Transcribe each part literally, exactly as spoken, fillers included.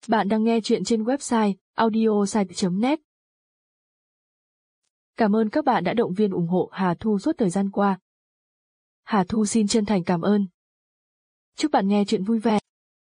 Bạn đang nghe chuyện trên website audiosite chấm net. Cảm ơn các bạn đã động viên ủng hộ Hà Thu suốt thời gian qua. Hà Thu xin chân thành cảm ơn. Chúc bạn nghe chuyện vui vẻ.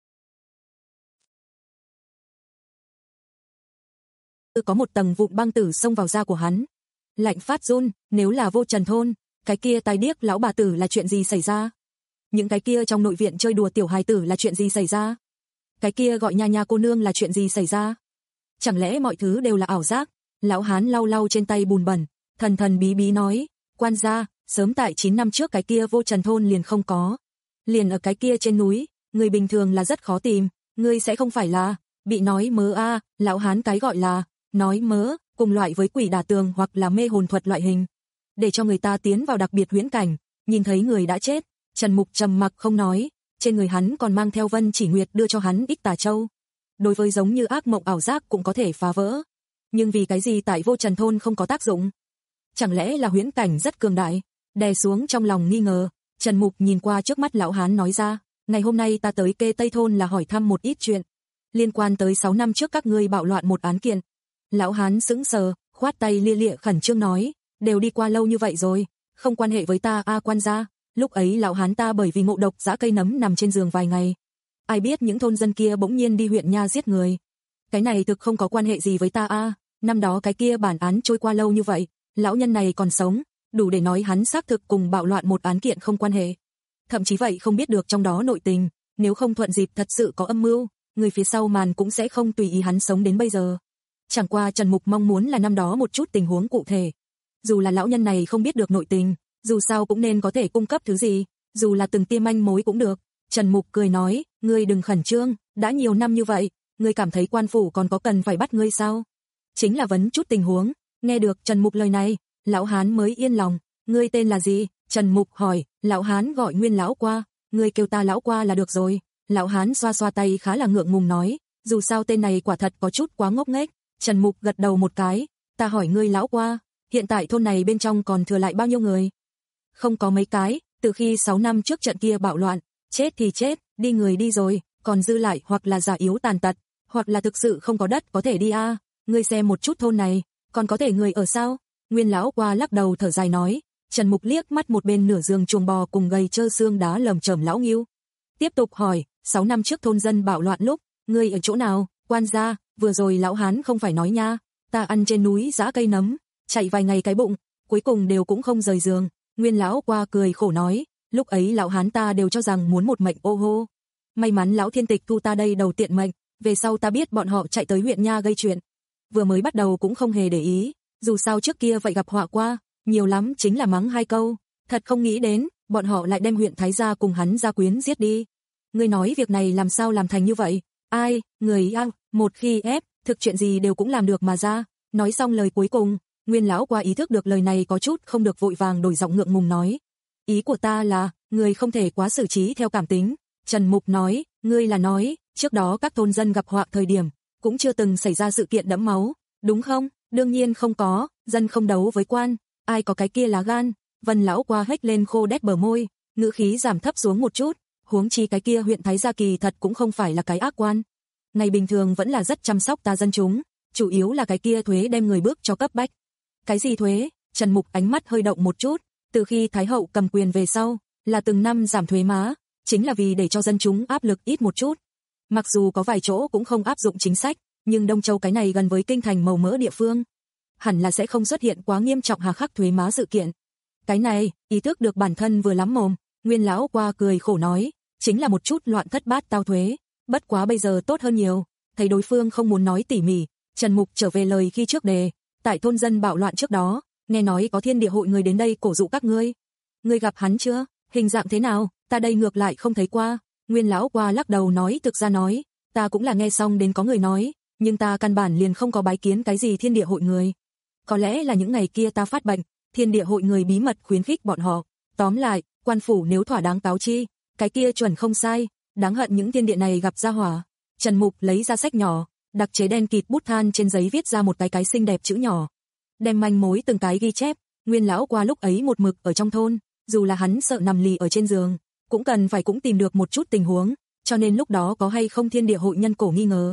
Có một tầng vụn băng tử xông vào da của hắn. Lạnh phát run, nếu là Vô Trần thôn, cái kia tai điếc lão bà tử là chuyện gì xảy ra? Những cái kia trong nội viện chơi đùa tiểu hài tử là chuyện gì xảy ra? Cái kia gọi nha nha cô nương là chuyện gì xảy ra? Chẳng lẽ mọi thứ đều là ảo giác? Lão hán lau lau trên tay bùn bẩn, thần thần bí bí nói, quan gia, sớm tại chín năm trước cái kia Vô Trần thôn liền không có. Liền ở cái kia trên núi, người bình thường là rất khó tìm, ngươi sẽ không phải là bị nói mớ a, à, lão hán cái gọi là nói mớ, cùng loại với quỷ đả tường hoặc là mê hồn thuật loại hình, để cho người ta tiến vào đặc biệt huyễn cảnh, nhìn thấy người đã chết. Trần Mục trầm mặc không nói, trên người hắn còn mang theo Vân Chỉ Nguyệt đưa cho hắn Ích Tà Châu. Đối với giống như ác mộng ảo giác cũng có thể phá vỡ. Nhưng vì cái gì tại Vô Trần thôn không có tác dụng? Chẳng lẽ là huyễn cảnh rất cường đại? Đè xuống trong lòng nghi ngờ, Trần Mục nhìn qua trước mắt lão hán nói ra, ngày hôm nay ta tới Kê Tây thôn là hỏi thăm một ít chuyện liên quan tới sáu năm trước các ngươi bạo loạn một án kiện. Lão hán sững sờ, khoát tay lia lịa khẩn trương nói, đều đi qua lâu như vậy rồi, không quan hệ với ta a à, quan gia. Lúc ấy lão hán ta bởi vì ngộ độc giã cây nấm nằm trên giường vài ngày. Ai biết những thôn dân kia bỗng nhiên đi huyện nha giết người. Cái này thực không có quan hệ gì với ta a à. Năm đó cái kia bản án trôi qua lâu như vậy, lão nhân này còn sống, đủ để nói hắn xác thực cùng bạo loạn một án kiện không quan hệ. Thậm chí vậy không biết được trong đó nội tình, nếu không thuận dịp thật sự có âm mưu, người phía sau màn cũng sẽ không tùy ý hắn sống đến bây giờ. Chẳng qua Trần Mục mong muốn là năm đó một chút tình huống cụ thể. Dù là lão nhân này không biết được nội tình, dù sao cũng nên có thể cung cấp thứ gì, dù là từng tia manh mối cũng được. Trần Mục cười nói, ngươi đừng khẩn trương, đã nhiều năm như vậy, ngươi cảm thấy quan phủ còn có cần phải bắt ngươi sao? Chính là vấn chút tình huống. Nghe được Trần Mục lời này, lão hán mới yên lòng. Ngươi tên là gì? Trần Mục hỏi. Lão hán gọi Nguyên lão qua, ngươi kêu ta lão qua là được rồi. Lão hán xoa xoa tay khá là ngượng ngùng nói, dù sao tên này quả thật có chút quá ngốc nghếch. Trần Mục gật đầu một cái, ta hỏi ngươi lão qua, hiện tại thôn này bên trong còn thừa lại bao nhiêu người? Không có mấy cái, từ khi sáu năm trước trận kia bạo loạn, chết thì chết, đi người đi rồi, còn dư lại hoặc là già yếu tàn tật, hoặc là thực sự không có đất có thể đi a. À. Ngươi xem một chút thôn này, còn có thể người ở sao? Nguyên lão qua lắc đầu thở dài nói. Trần Mục liếc mắt một bên nửa giường chuồng bò cùng gầy trơ xương đá lởm chởm lão Ngưu, tiếp tục hỏi, sáu năm trước thôn dân bạo loạn lúc, ngươi ở chỗ nào? Quan gia, vừa rồi lão hán không phải nói nha, ta ăn trên núi giã cây nấm, chạy vài ngày cái bụng, cuối cùng đều cũng không rời giường. Nguyên lão qua cười khổ nói, lúc ấy lão hán ta đều cho rằng muốn một mệnh ô hô. May mắn lão thiên tịch thu ta đây đầu tiện mệnh, về sau ta biết bọn họ chạy tới huyện nha gây chuyện. Vừa mới bắt đầu cũng không hề để ý, dù sao trước kia vậy gặp họa qua, nhiều lắm chính là mắng hai câu, thật không nghĩ đến, bọn họ lại đem huyện Thái gia cùng hắn gia quyến giết đi. Ngươi nói việc này làm sao làm thành như vậy? Ai, người ăn, một khi ép, thực chuyện gì đều cũng làm được mà ra. Nói xong lời cuối cùng, Nguyên lão qua ý thức được lời này có chút không được vội vàng đổi giọng ngượng ngùng nói. Ý của ta là, người không thể quá xử trí theo cảm tính. Trần Mục nói, ngươi là nói, trước đó các thôn dân gặp họa thời điểm, cũng chưa từng xảy ra sự kiện đẫm máu, đúng không? Đương nhiên không có, dân không đấu với quan, ai có cái kia lá gan. Vân lão qua hếch lên khô đét bờ môi, ngữ khí giảm thấp xuống một chút, huống chi cái kia huyện Thái gia kỳ thật cũng không phải là cái ác quan. Ngày bình thường vẫn là rất chăm sóc ta dân chúng, chủ yếu là cái kia thuế đem người bước cho cấp bách. Cái gì thuế? Trần Mục ánh mắt hơi động một chút, từ khi Thái hậu cầm quyền về sau, là từng năm giảm thuế má, chính là vì để cho dân chúng áp lực ít một chút. Mặc dù có vài chỗ cũng không áp dụng chính sách, nhưng Đông Châu cái này gần với kinh thành màu mỡ địa phương, hẳn là sẽ không xuất hiện quá nghiêm trọng hà khắc thuế má sự kiện. Cái này, ý thức được bản thân vừa lắm mồm, Nguyên lão qua cười khổ nói, chính là một chút loạn thất bát tao thuế, bất quá bây giờ tốt hơn nhiều. Thấy đối phương không muốn nói tỉ mỉ, Trần Mục trở về lời khi trước đề, tại thôn dân bạo loạn trước đó, nghe nói có thiên địa hội người đến đây cổ dụ các ngươi. Ngươi gặp hắn chưa? Hình dạng thế nào? Ta đây ngược lại không thấy qua. Nguyên lão qua lắc đầu nói, thực ra nói, ta cũng là nghe xong đến có người nói, nhưng ta căn bản liền không có bái kiến cái gì thiên địa hội người. Có lẽ là những ngày kia ta phát bệnh, thiên địa hội người bí mật khuyến khích bọn họ. Tóm lại, quan phủ nếu thỏa đáng cáo chi, cái kia chuẩn không sai, đáng hận những thiên địa này gặp ra hỏa. Trần Mục lấy ra sách nhỏ, đặc chế đen kịt bút than trên giấy viết ra một cái cái xinh đẹp chữ nhỏ, đem manh mối từng cái ghi chép. Nguyên lão qua lúc ấy một mực ở trong thôn, dù là hắn sợ nằm lì ở trên giường, cũng cần phải cũng tìm được một chút tình huống, cho nên lúc đó có hay không thiên địa hội nhân cổ nghi ngờ,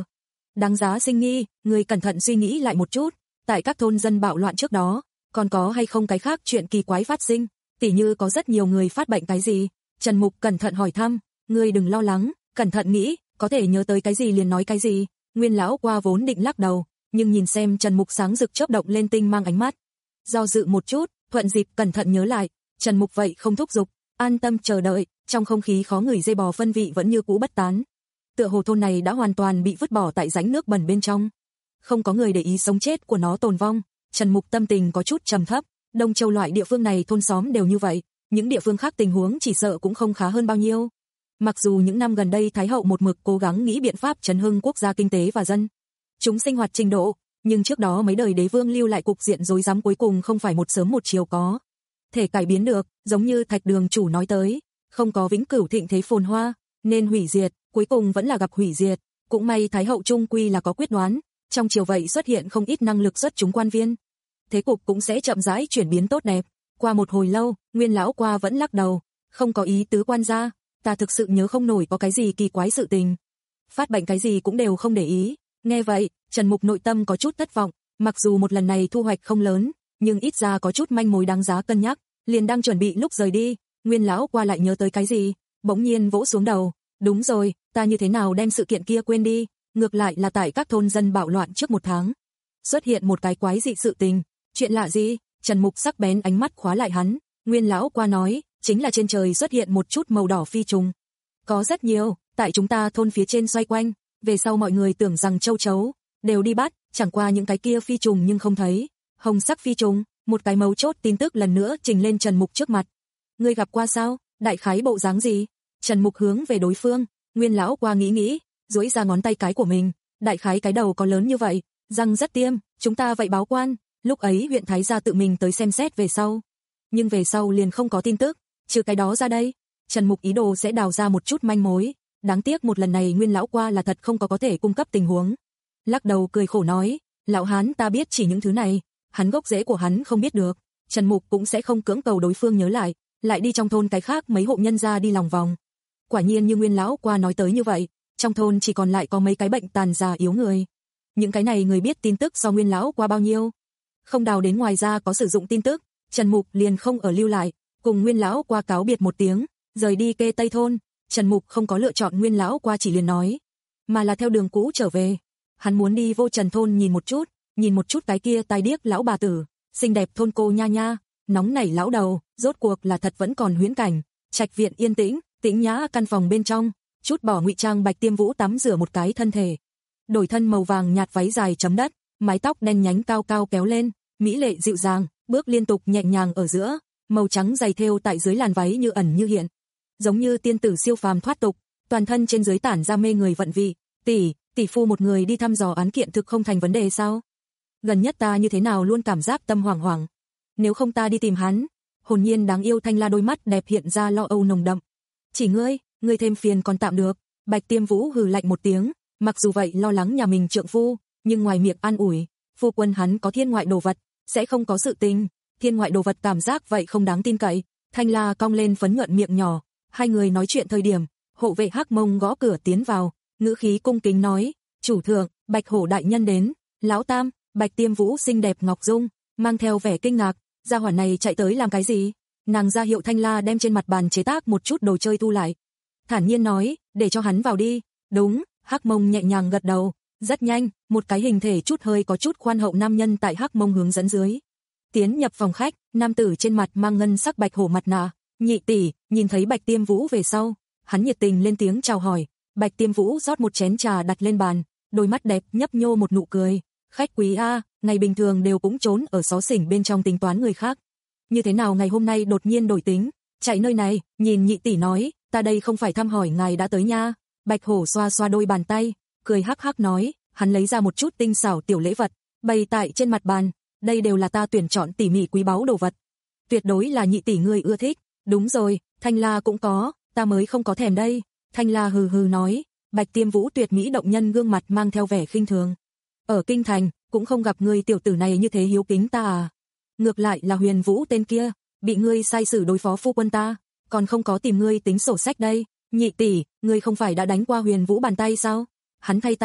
Đáng giá sinh nghi, ngươi cẩn thận suy nghĩ lại một chút, tại các thôn dân bạo loạn trước đó, còn có hay không cái khác chuyện kỳ quái phát sinh, tỉ như có rất nhiều người phát bệnh cái gì. Trần Mục cẩn thận hỏi thăm, ngươi đừng lo lắng, cẩn thận nghĩ, có thể nhớ tới cái gì liền nói cái gì. Nguyên lão qua vốn định lắc đầu, nhưng nhìn xem Trần Mục sáng rực chớp động lên tinh mang ánh mắt, do dự một chút, thuận dịp cẩn thận nhớ lại. Trần Mục vậy không thúc giục, an tâm chờ đợi, trong không khí khó ngửi dây bò phân vị vẫn như cũ bất tán. Tựa hồ thôn này đã hoàn toàn bị vứt bỏ tại rãnh nước bẩn bên trong, không có người để ý sống chết của nó tồn vong. Trần Mục tâm tình có chút trầm thấp, Đông Châu loại địa phương này thôn xóm đều như vậy, những địa phương khác tình huống chỉ sợ cũng không khá hơn bao nhiêu. Mặc dù những năm gần đây Thái hậu một mực cố gắng nghĩ biện pháp chấn hưng quốc gia kinh tế và dân chúng sinh hoạt trình độ, nhưng trước đó mấy đời đế vương lưu lại cục diện rối rắm cuối cùng không phải một sớm một chiều có thể cải biến được, giống như Thạch Đường chủ nói tới, không có vĩnh cửu thịnh thế phồn hoa, nên hủy diệt, cuối cùng vẫn là gặp hủy diệt. Cũng may Thái hậu trung quy là có quyết đoán, trong triều vậy xuất hiện không ít năng lực xuất chúng quan viên, thế cục cũng sẽ chậm rãi chuyển biến tốt đẹp. Qua một hồi lâu, Nguyên lão qua vẫn lắc đầu, không có ý tứ quan gia, ta thực sự nhớ không nổi có cái gì kỳ quái sự tình. Phát bệnh cái gì cũng đều không để ý. Nghe vậy, Trần Mục nội tâm có chút thất vọng, mặc dù một lần này thu hoạch không lớn, nhưng ít ra có chút manh mối đáng giá cân nhắc. Liền đang chuẩn bị lúc rời đi, Nguyên lão qua lại nhớ tới cái gì, bỗng nhiên vỗ xuống đầu, đúng rồi, ta như thế nào đem sự kiện kia quên đi, ngược lại là tại các thôn dân bạo loạn trước một tháng, xuất hiện một cái quái dị sự tình. Chuyện lạ gì? Trần Mục sắc bén ánh mắt khóa lại hắn. Nguyên lão qua nói, chính là trên trời xuất hiện một chút màu đỏ phi trùng. Có rất nhiều, tại chúng ta thôn phía trên xoay quanh, về sau mọi người tưởng rằng châu chấu đều đi bắt, chẳng qua những cái kia phi trùng nhưng không thấy. Hồng sắc phi trùng, một cái mấu chốt tin tức lần nữa trình lên Trần Mục trước mặt. Ngươi gặp qua sao? Đại khái bộ dáng gì? Trần Mục hướng về đối phương. Nguyên lão qua nghĩ nghĩ, duỗi ra ngón tay cái của mình, đại khái cái đầu có lớn như vậy, răng rất tiêm, chúng ta vậy báo quan. Lúc ấy huyện thái gia tự mình tới xem xét về sau, nhưng về sau liền không có tin tức, trừ cái đó ra đây. Trần Mục ý đồ sẽ đào ra một chút manh mối, đáng tiếc một lần này Nguyên lão qua là thật không có có thể cung cấp tình huống. Lắc đầu cười khổ nói, lão hán ta biết chỉ những thứ này, hắn gốc rễ của hắn không biết được. Trần Mục cũng sẽ không cưỡng cầu đối phương nhớ lại, lại đi trong thôn cái khác mấy hộ nhân gia đi lòng vòng. Quả nhiên như Nguyên lão qua nói tới như vậy, trong thôn chỉ còn lại có mấy cái bệnh tàn già yếu người. Những cái này người biết tin tức do Nguyên lão qua bao nhiêu, không đào đến ngoài ra có sử dụng tin tức. Trần Mục liền không ở lưu lại, cùng Nguyên lão qua cáo biệt một tiếng, rời đi Kê Tây thôn. Trần Mục không có lựa chọn Nguyên lão qua chỉ liền nói, mà là theo đường cũ trở về. Hắn muốn đi Vô Trần thôn nhìn một chút, nhìn một chút cái kia tai điếc lão bà tử, xinh đẹp thôn cô nha nha, nóng nảy lão đầu, rốt cuộc là thật vẫn còn huyễn cảnh. Trạch viện yên tĩnh, tĩnh nhã căn phòng bên trong, chút bỏ ngụy trang Bạch Tiêm Vũ tắm rửa một cái thân thể, đổi thân màu vàng nhạt váy dài chấm đất, mái tóc đen nhánh cao cao kéo lên, mỹ lệ dịu dàng, bước liên tục nhẹ nhàng ở giữa, màu trắng dày thêu tại dưới làn váy như ẩn như hiện, giống như tiên tử siêu phàm thoát tục, toàn thân trên dưới tản ra mê người vận vị. Tỷ, tỷ phu một người đi thăm dò án kiện thực không thành vấn đề sao? Gần nhất ta như thế nào luôn cảm giác tâm hoảng hoảng. Nếu không ta đi tìm hắn. Hồn nhiên đáng yêu Thanh La đôi mắt đẹp hiện ra lo âu nồng đậm. Chỉ ngươi, ngươi thêm phiền còn tạm được. Bạch Tiêm Vũ hừ lạnh một tiếng, mặc dù vậy lo lắng nhà mình trượng phu, nhưng ngoài miệng an ủi, phu quân hắn có thiên ngoại đồ vật, sẽ không có sự tình. Thiên ngoại đồ vật cảm giác vậy không đáng tin cậy. Thanh La cong lên phấn nhuận miệng nhỏ, hai người nói chuyện thời điểm, hộ vệ Hắc Mông gõ cửa tiến vào, ngữ khí cung kính nói, chủ thượng, Bạch Hổ đại nhân đến. Lão Tam, Bạch Tiêm Vũ xinh đẹp ngọc dung, mang theo vẻ kinh ngạc, gia hỏa này chạy tới làm cái gì? Nàng ra hiệu Thanh La đem trên mặt bàn chế tác một chút đồ chơi thu lại, thản nhiên nói, để cho hắn vào đi. Đúng, Hắc Mông nhẹ nhàng gật đầu. Rất nhanh, một cái hình thể chút hơi có chút khoan hậu nam nhân tại Hắc Mông hướng dẫn dưới tiến nhập phòng khách. Nam tử trên mặt mang ngân sắc bạch hổ mặt nạ. Nhị tỷ, nhìn thấy Bạch Tiêm Vũ về sau, hắn nhiệt tình lên tiếng chào hỏi. Bạch Tiêm Vũ rót một chén trà đặt lên bàn, đôi mắt đẹp nhấp nhô một nụ cười. Khách quý a, ngày bình thường đều cũng trốn ở xó xỉnh bên trong tính toán người khác, như thế nào ngày hôm nay đột nhiên đổi tính, chạy nơi này? Nhìn nhị tỷ nói, ta đây không phải thăm hỏi ngài đã tới nha. Bạch Hổ xoa xoa đôi bàn tay, cười hắc hắc nói, hắn lấy ra một chút tinh xảo tiểu lễ vật, bày tại trên mặt bàn, đây đều là ta tuyển chọn tỉ mỉ quý báu đồ vật, tuyệt đối là nhị tỷ ngươi ưa thích. Đúng rồi, Thanh La cũng có, ta mới không có thèm đây. Thanh La hừ hừ nói. Bạch Tiêm Vũ tuyệt mỹ động nhân gương mặt mang theo vẻ khinh thường. Ở kinh thành, cũng không gặp ngươi tiểu tử này như thế hiếu kính ta à. Ngược lại là Huyền Vũ tên kia, bị ngươi sai sử đối phó phu quân ta, còn không có tìm ngươi tính sổ sách đây. Nhị tỷ, ngươi không phải đã đánh qua Huyền Vũ bàn tay sao? Hắn thay ta bị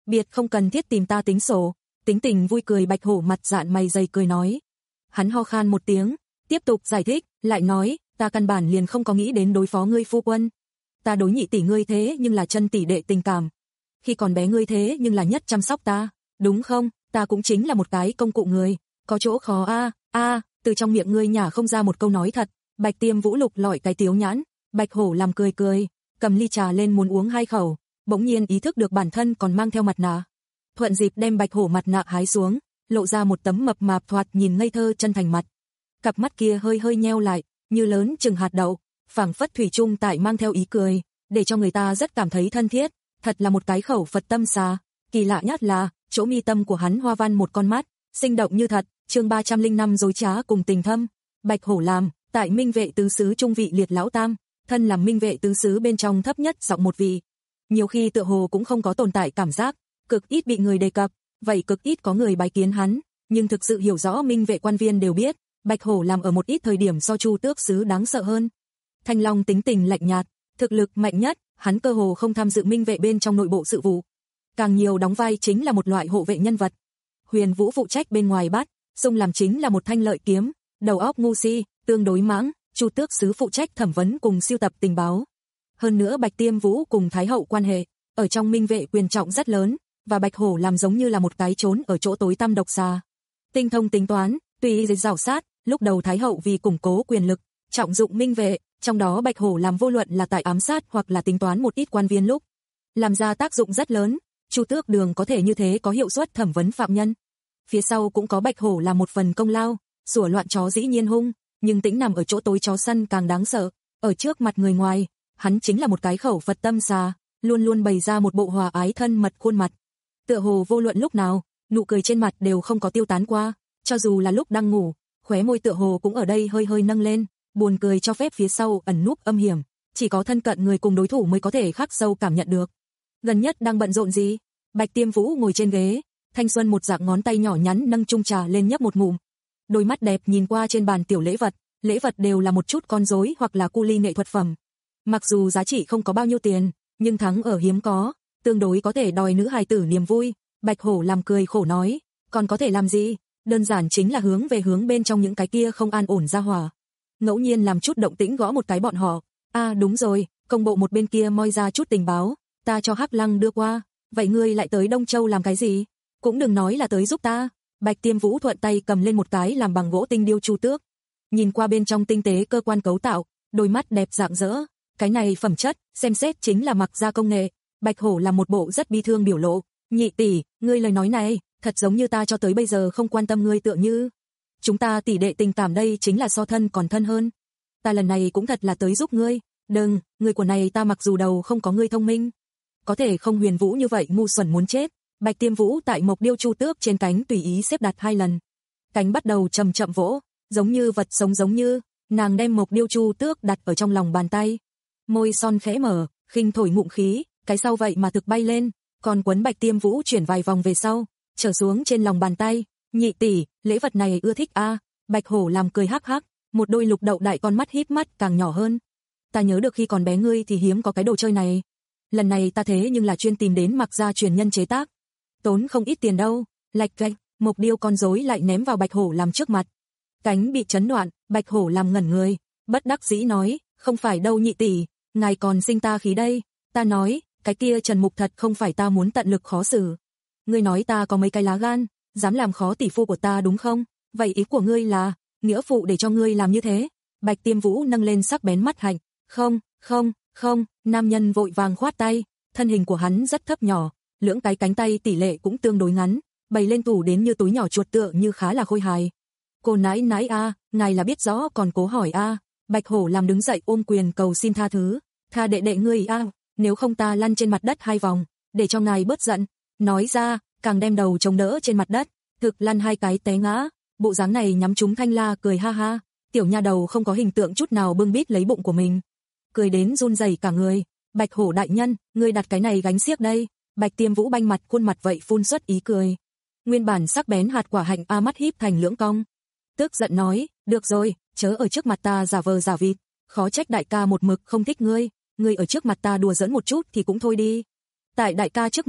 biệt không cần thiết tìm ta tính sổ. Tính tình vui cười Bạch Hổ mặt dạn mày dày cười nói. Hắn ho khan một tiếng, tiếp tục giải thích, lại nói, ta căn bản liền không có nghĩ đến đối phó ngươi phu quân. Ta đối nhị tỷ ngươi thế nhưng là chân tỷ đệ tình cảm. Khi còn bé ngươi thế nhưng là nhất chăm sóc ta, đúng không? Ta cũng chính là một cái công cụ người, có chỗ khó a, a, từ trong miệng ngươi nhả không ra một câu nói thật. Bạch Tiêm Vũ lục lọi cái tiếu nhãn, Bạch Hổ làm cười cười, cầm ly trà lên muốn uống hai khẩu, bỗng nhiên ý thức được bản thân còn mang theo mặt nạ. Thuận dịp đem Bạch Hổ mặt nạ hái xuống, lộ ra một tấm mập mạp thoạt nhìn ngây thơ chân thành mặt. Cặp mắt kia hơi hơi nheo lại, như lớn chừng hạt đậu, phảng phất thủy chung tại mang theo ý cười, để cho người ta rất cảm thấy thân thiết, thật là một cái khẩu Phật tâm xà. Kỳ lạ nhất là, chỗ mi tâm của hắn hoa văn một con mắt, sinh động như thật. Chương ba trăm lẻ năm dối trá cùng tình thâm. Bạch Hổ làm, tại Minh Vệ tứ xứ trung vị liệt lão tam, thân làm Minh Vệ tứ xứ bên trong thấp nhất giọng một vị. Nhiều khi tựa hồ cũng không có tồn tại cảm giác, cực ít bị người đề cập, vậy cực ít có người bái kiến hắn, nhưng thực sự hiểu rõ Minh Vệ quan viên đều biết, Bạch Hổ làm ở một ít thời điểm so Chu Tước xứ đáng sợ hơn. Thanh Long tính tình lạnh nhạt, thực lực mạnh nhất, hắn cơ hồ không tham dự Minh Vệ bên trong nội bộ sự vụ, càng nhiều đóng vai chính là một loại hộ vệ nhân vật. Huyền Vũ phụ trách bên ngoài bắt, Sung làm chính là một thanh lợi kiếm, đầu óc ngu si, tương đối mãng, Chu Tước xứ phụ trách thẩm vấn cùng siêu tập tình báo. Hơn nữa Bạch Tiêm Vũ cùng Thái hậu quan hệ, ở trong Minh Vệ quyền trọng rất lớn, và Bạch Hổ làm giống như là một cái trốn ở chỗ tối tăm độc xà. Tinh thông tính toán, tùy ý rào sát, lúc đầu Thái hậu vì củng cố quyền lực, trọng dụng Minh Vệ, trong đó Bạch Hổ làm vô luận là tại ám sát hoặc là tính toán một ít quan viên lúc, làm ra tác dụng rất lớn. Chu Tước Đường có thể như thế có hiệu suất thẩm vấn phạm nhân. Phía sau cũng có Bạch Hổ làm một phần công lao, sủa loạn chó dĩ nhiên hung, nhưng tĩnh nằm ở chỗ tối chó săn càng đáng sợ, ở trước mặt người ngoài, hắn chính là một cái khẩu Phật tâm xà, luôn luôn bày ra một bộ hòa ái thân mật khuôn mặt. Tựa hồ vô luận lúc nào, nụ cười trên mặt đều không có tiêu tán qua, cho dù là lúc đang ngủ, khóe môi tựa hồ cũng ở đây hơi hơi nâng lên, buồn cười cho phép phía sau ẩn núp âm hiểm, chỉ có thân cận người cùng đối thủ mới có thể khắc sâu cảm nhận được. Gần nhất đang bận rộn gì? Bạch Tiêm Vũ ngồi trên ghế, thanh xuân một dạng ngón tay nhỏ nhắn nâng chung trà lên nhấp một ngụm. Đôi mắt đẹp nhìn qua trên bàn tiểu lễ vật, lễ vật đều là một chút con rối hoặc là cu ly nghệ thuật phẩm. Mặc dù giá trị không có bao nhiêu tiền, nhưng thắng ở hiếm có, tương đối có thể đòi nữ hài tử niềm vui. Bạch Hổ làm cười khổ nói, còn có thể làm gì? Đơn giản chính là hướng về hướng bên trong những cái kia không an ổn ra hỏa. Ngẫu nhiên làm chút động tĩnh gõ một cái bọn họ. À đúng rồi, công bộ một bên kia moi ra chút tình báo, ta cho Hắc Lăng đưa qua. Vậy ngươi lại tới Đông Châu làm cái gì? Cũng đừng nói là tới giúp ta. Bạch Tiêm Vũ thuận tay cầm lên một cái làm bằng gỗ tinh điêu chu tước. Nhìn qua bên trong tinh tế cơ quan cấu tạo, đôi mắt đẹp rạng rỡ. Cái này phẩm chất, xem xét chính là mặc ra công nghệ. Bạch Hổ làm một bộ rất bi thương biểu lộ. Nhị tỷ, ngươi lời nói này, thật giống như ta cho tới bây giờ không quan tâm ngươi tựa như. Chúng ta tỷ đệ tình cảm đây chính là so thân còn thân hơn. Ta lần này cũng thật là tới giúp ngươi. Đừng, người của này ta mặc dù đầu không có ngươi thông minh, có thể không Huyền Vũ như vậy ngu xuẩn muốn chết. Bạch Tiêm Vũ tại mộc điêu chu tước trên cánh tùy ý xếp đặt hai lần. Cánh bắt đầu chậm chậm vỗ, giống như vật sống giống như, nàng đem mộc điêu chu tước đặt ở trong lòng bàn tay. Môi son khẽ mở, khinh thổi ngụm khí, cái sau vậy mà thực bay lên, còn quấn Bạch Tiêm Vũ chuyển vài vòng về sau, trở xuống trên lòng bàn tay. Nhị tỷ, lễ vật này ưa thích a. Bạch Hổ làm cười hắc hắc, một đôi lục đậu đại con mắt híp mắt càng nhỏ hơn. Ta nhớ được khi còn bé ngươi thì hiếm có cái đồ chơi này. Lần này ta thế nhưng là chuyên tìm đến mặc ra truyền nhân chế tác. Tốn không ít tiền đâu. Lạch cạch, mộc điêu con rối lại ném vào Bạch Hổ làm trước mặt. Cánh bị chấn đoạn, Bạch Hổ làm ngẩn người, bất đắc dĩ nói, không phải đâu nhị tỷ, ngài còn sinh ta khí đây. Ta nói, cái kia Trần Mục thật không phải ta muốn tận lực khó xử. Ngươi nói ta có mấy cái lá gan, dám làm khó tỷ phu của ta đúng không? Vậy ý của ngươi là, nghĩa phụ để cho ngươi làm như thế? Bạch Tiêm Vũ nâng lên sắc bén mắt hạnh. Không, không, không, nam nhân vội vàng khoát tay, thân hình của hắn rất thấp nhỏ, lưỡng cái cánh tay tỷ lệ cũng tương đối ngắn, bày lên tủ đến như túi nhỏ chuột tựa như khá là khôi hài. Cô nãi nãi a, ngài là biết rõ còn cố hỏi a. Bạch Hổ làm đứng dậy ôm quyền cầu xin tha thứ, tha đệ đệ ngươi a, nếu không ta lăn trên mặt đất hai vòng, để cho ngài bớt giận. Nói ra, càng đem đầu chống đỡ trên mặt đất, thực lăn hai cái té ngã, bộ dáng này nhắm trúng Thanh La cười ha ha, tiểu nha đầu không có hình tượng chút nào bưng bít lấy bụng của mình, cười đến run rẩy cả người. Bạch Hổ đại nhân, ngươi đặt cái này gánh xiếc đây. Bạch Tiêm Vũ banh mặt khuôn mặt vậy phun xuất ý cười. Nguyên bản sắc bén hạt quả hạnh a mắt híp thành lưỡng cong. Tức giận nói, được rồi, chớ ở trước mặt ta giả vờ giả vịt, khó trách đại ca một mực không thích ngươi, ngươi ở trước mặt ta đùa giỡn một chút thì cũng thôi đi. Tại đại ca trước mặt,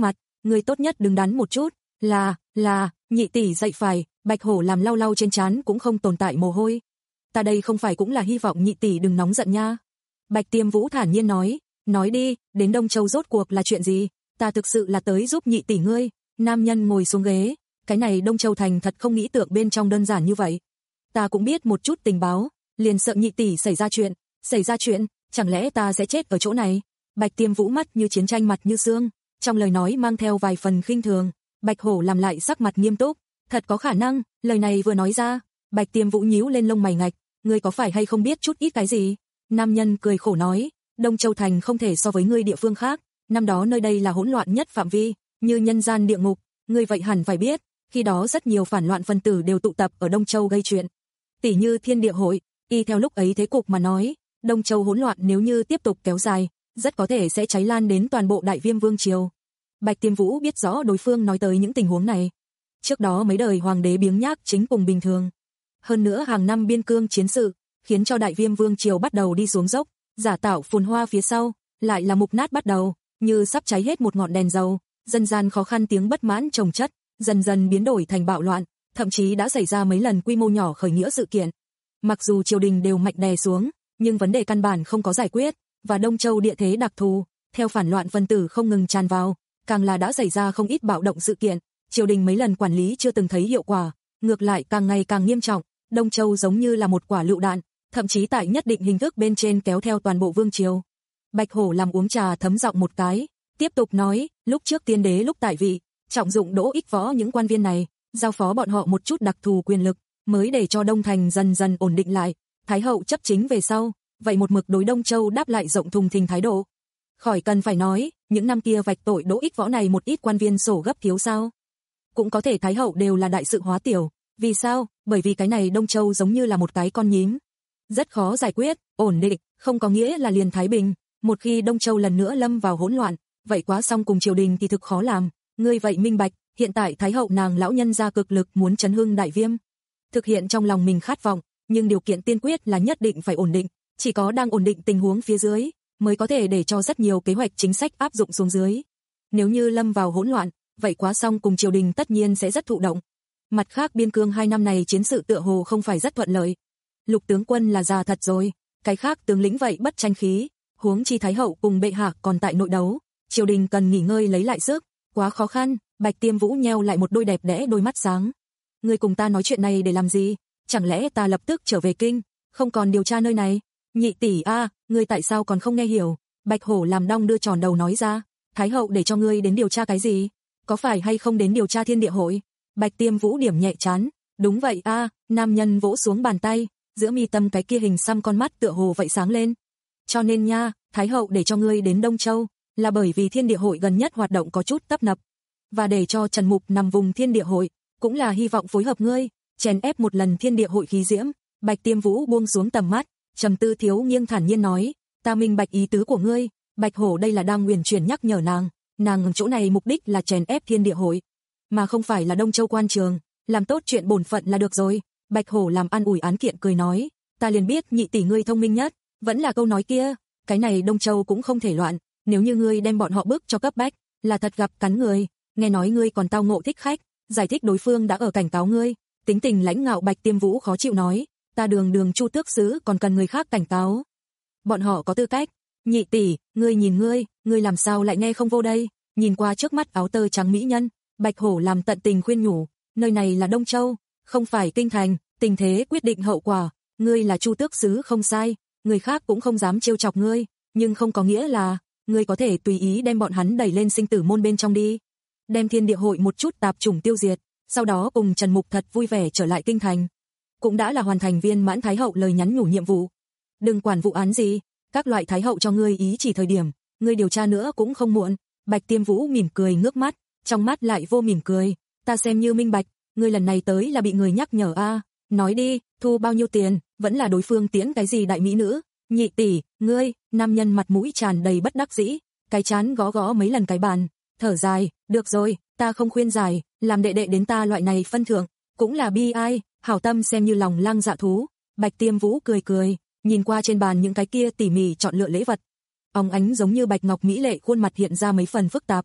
ngươi tốt nhất đừng đắn một chút, là, là, nhị tỷ dạy phải, Bạch Hổ làm lau lau trên trán cũng không tồn tại mồ hôi. Ta đây không phải cũng là hy vọng nhị tỷ đừng nóng giận nha. Bạch Tiêm Vũ thản nhiên nói, nói đi, đến Đông Châu rốt cuộc là chuyện gì, ta thực sự là tới giúp nhị tỷ ngươi. Nam nhân ngồi xuống ghế, cái này Đông Châu thành thật không nghĩ tưởng bên trong đơn giản như vậy. Ta cũng biết một chút tình báo, liền sợ nhị tỷ xảy ra chuyện, xảy ra chuyện, chẳng lẽ ta sẽ chết ở chỗ này. Bạch Tiêm Vũ mắt như chiến tranh mặt như xương, trong lời nói mang theo vài phần khinh thường. Bạch Hổ làm lại sắc mặt nghiêm túc, thật có khả năng, lời này vừa nói ra, Bạch Tiêm Vũ nhíu lên lông mày ngạch, ngươi có phải hay không biết chút ít cái gì? Nam nhân cười khổ nói, Đông Châu thành không thể so với ngươi địa phương khác, năm đó nơi đây là hỗn loạn nhất phạm vi, như nhân gian địa ngục, ngươi vậy hẳn phải biết, khi đó rất nhiều phản loạn phân tử đều tụ tập ở Đông Châu gây chuyện. Tỷ như Thiên Địa hội, y theo lúc ấy thế cục mà nói, Đông Châu hỗn loạn nếu như tiếp tục kéo dài, rất có thể sẽ cháy lan đến toàn bộ Đại Viêm Vương triều. Bạch Tiêm Vũ biết rõ đối phương nói tới những tình huống này. Trước đó mấy đời hoàng đế biếng nhác chính cùng bình thường. Hơn nữa hàng năm biên cương chiến sự, khiến cho Đại Viêm Vương triều bắt đầu đi xuống dốc, giả tạo phồn hoa phía sau, lại là mục nát bắt đầu, như sắp cháy hết một ngọn đèn dầu, dân gian khó khăn tiếng bất mãn chồng chất, dần dần biến đổi thành bạo loạn, thậm chí đã xảy ra mấy lần quy mô nhỏ khởi nghĩa sự kiện. Mặc dù triều đình đều mạnh đè xuống, nhưng vấn đề căn bản không có giải quyết, và Đông Châu địa thế đặc thù, theo phản loạn phân tử không ngừng tràn vào, càng là đã xảy ra không ít bạo động sự kiện, triều đình mấy lần quản lý chưa từng thấy hiệu quả, ngược lại càng ngày càng nghiêm trọng, Đông Châu giống như là một quả lựu đạn, thậm chí tại nhất định hình thức bên trên kéo theo toàn bộ vương triều. Bạch Hổ làm uống trà thấm giọng một cái, tiếp tục nói, lúc trước tiên đế lúc tại vị, trọng dụng đỗ ích võ những quan viên này, giao phó bọn họ một chút đặc thù quyền lực, mới để cho Đông Thành dần dần ổn định lại, Thái hậu chấp chính về sau, vậy một mực đối Đông Châu đáp lại rộng thùng thình thái độ. Khỏi cần phải nói, những năm kia vạch tội đỗ ích võ này một ít quan viên sổ gấp thiếu sao. Cũng có thể Thái hậu đều là đại sự hóa tiểu, vì sao? Bởi vì cái này Đông Châu giống như là một cái con nhím. Rất khó giải quyết, ổn định, không có nghĩa là liền thái bình, một khi Đông Châu lần nữa lâm vào hỗn loạn, vậy quá xong cùng triều đình thì thực khó làm, ngươi vậy minh bạch, hiện tại Thái hậu nàng lão nhân ra cực lực muốn chấn hưng Đại Viêm. Thực hiện trong lòng mình khát vọng, nhưng điều kiện tiên quyết là nhất định phải ổn định, chỉ có đang ổn định tình huống phía dưới, mới có thể để cho rất nhiều kế hoạch chính sách áp dụng xuống dưới. Nếu như lâm vào hỗn loạn, vậy quá xong cùng triều đình tất nhiên sẽ rất thụ động. Mặt khác biên cương hai năm này chiến sự tựa hồ không phải rất thuận lợi. Lục tướng quân là già thật rồi, cái khác tướng lĩnh vậy bất tranh khí, huống chi Thái hậu cùng bệ hạ còn tại nội đấu, triều đình cần nghỉ ngơi lấy lại sức, quá khó khăn. Bạch Tiêm Vũ nheo lại một đôi đẹp đẽ đôi mắt sáng. Ngươi cùng ta nói chuyện này để làm gì? Chẳng lẽ ta lập tức trở về kinh, không còn điều tra nơi này? Nhị tỷ a, à, ngươi tại sao còn không nghe hiểu? Bạch Hổ làm đong đưa tròn đầu nói ra, Thái hậu để cho ngươi đến điều tra cái gì? Có phải hay không đến điều tra Thiên Địa hội? Bạch Tiêm Vũ điểm nhẹ chán, đúng vậy a, à, nam nhân vỗ xuống bàn tay, giữa mi tâm cái kia hình xăm con mắt tựa hồ vậy sáng lên. Cho nên nha, Thái hậu để cho ngươi đến Đông Châu, là bởi vì Thiên Địa hội gần nhất hoạt động có chút tấp nập, và để cho Trần Mục nằm vùng Thiên Địa hội, cũng là hy vọng phối hợp ngươi, chèn ép một lần Thiên Địa hội khí diễm. Bạch Tiêm Vũ buông xuống tầm mắt, trầm tư thiếu nghiêng thản nhiên nói, ta minh bạch ý tứ của ngươi. Bạch Hổ đây là đang nguyền chuyển nhắc nhở nàng, nàng chỗ này mục đích là chèn ép Thiên Địa hội, mà không phải là Đông Châu quan trường, làm tốt chuyện bổn phận là được rồi. Bạch Hổ làm an ủi án kiện cười nói, ta liền biết nhị tỷ ngươi thông minh nhất, vẫn là câu nói kia, cái này Đông Châu cũng không thể loạn, nếu như ngươi đem bọn họ bức cho cấp bách, là thật gặp cắn người. Nghe nói ngươi còn tao ngộ thích khách, giải thích đối phương đã ở cảnh cáo ngươi, tính tình lãnh ngạo. Bạch Tiêm Vũ khó chịu nói, ta đường đường Chu tước sứ còn cần người khác cảnh cáo, bọn họ có tư cách. Nhị tỷ, ngươi nhìn ngươi, ngươi làm sao lại nghe không vô đây? Nhìn qua trước mắt áo tơ trắng mỹ nhân, Bạch Hổ làm tận tình khuyên nhủ, nơi này là Đông Châu, không phải kinh thành, tình thế quyết định hậu quả, ngươi là Chu tước sứ không sai, người khác cũng không dám trêu chọc ngươi, nhưng không có nghĩa là ngươi có thể tùy ý đem bọn hắn đẩy lên sinh tử môn bên trong đi, đem Thiên Địa hội một chút tạp chủng tiêu diệt, sau đó cùng Trần Mục thật vui vẻ trở lại kinh thành, cũng đã là hoàn thành viên mãn Thái hậu lời nhắn nhủ nhiệm vụ. Đừng quản vụ án gì, các loại Thái hậu cho ngươi ý chỉ thời điểm, ngươi điều tra nữa cũng không muộn. Bạch Tiêm Vũ mỉm cười ngước mắt, trong mắt lại vô mỉm cười, ta xem như minh bạch, ngươi lần này tới là bị người nhắc nhở a, à. Nói đi, thu bao nhiêu tiền, vẫn là đối phương tiễn cái gì đại mỹ nữ? Nhị tỷ, ngươi, nam nhân mặt mũi tràn đầy bất đắc dĩ, cái chán gõ gõ mấy lần cái bàn, thở dài, được rồi, ta không khuyên giải, làm đệ đệ đến ta loại này phân thượng, cũng là bi ai, hảo tâm xem như lòng lang dạ thú. Bạch Tiêm Vũ cười cười, nhìn qua trên bàn những cái kia tỉ mỉ chọn lựa lễ vật, óng ánh giống như bạch ngọc mỹ lệ khuôn mặt hiện ra mấy phần phức tạp.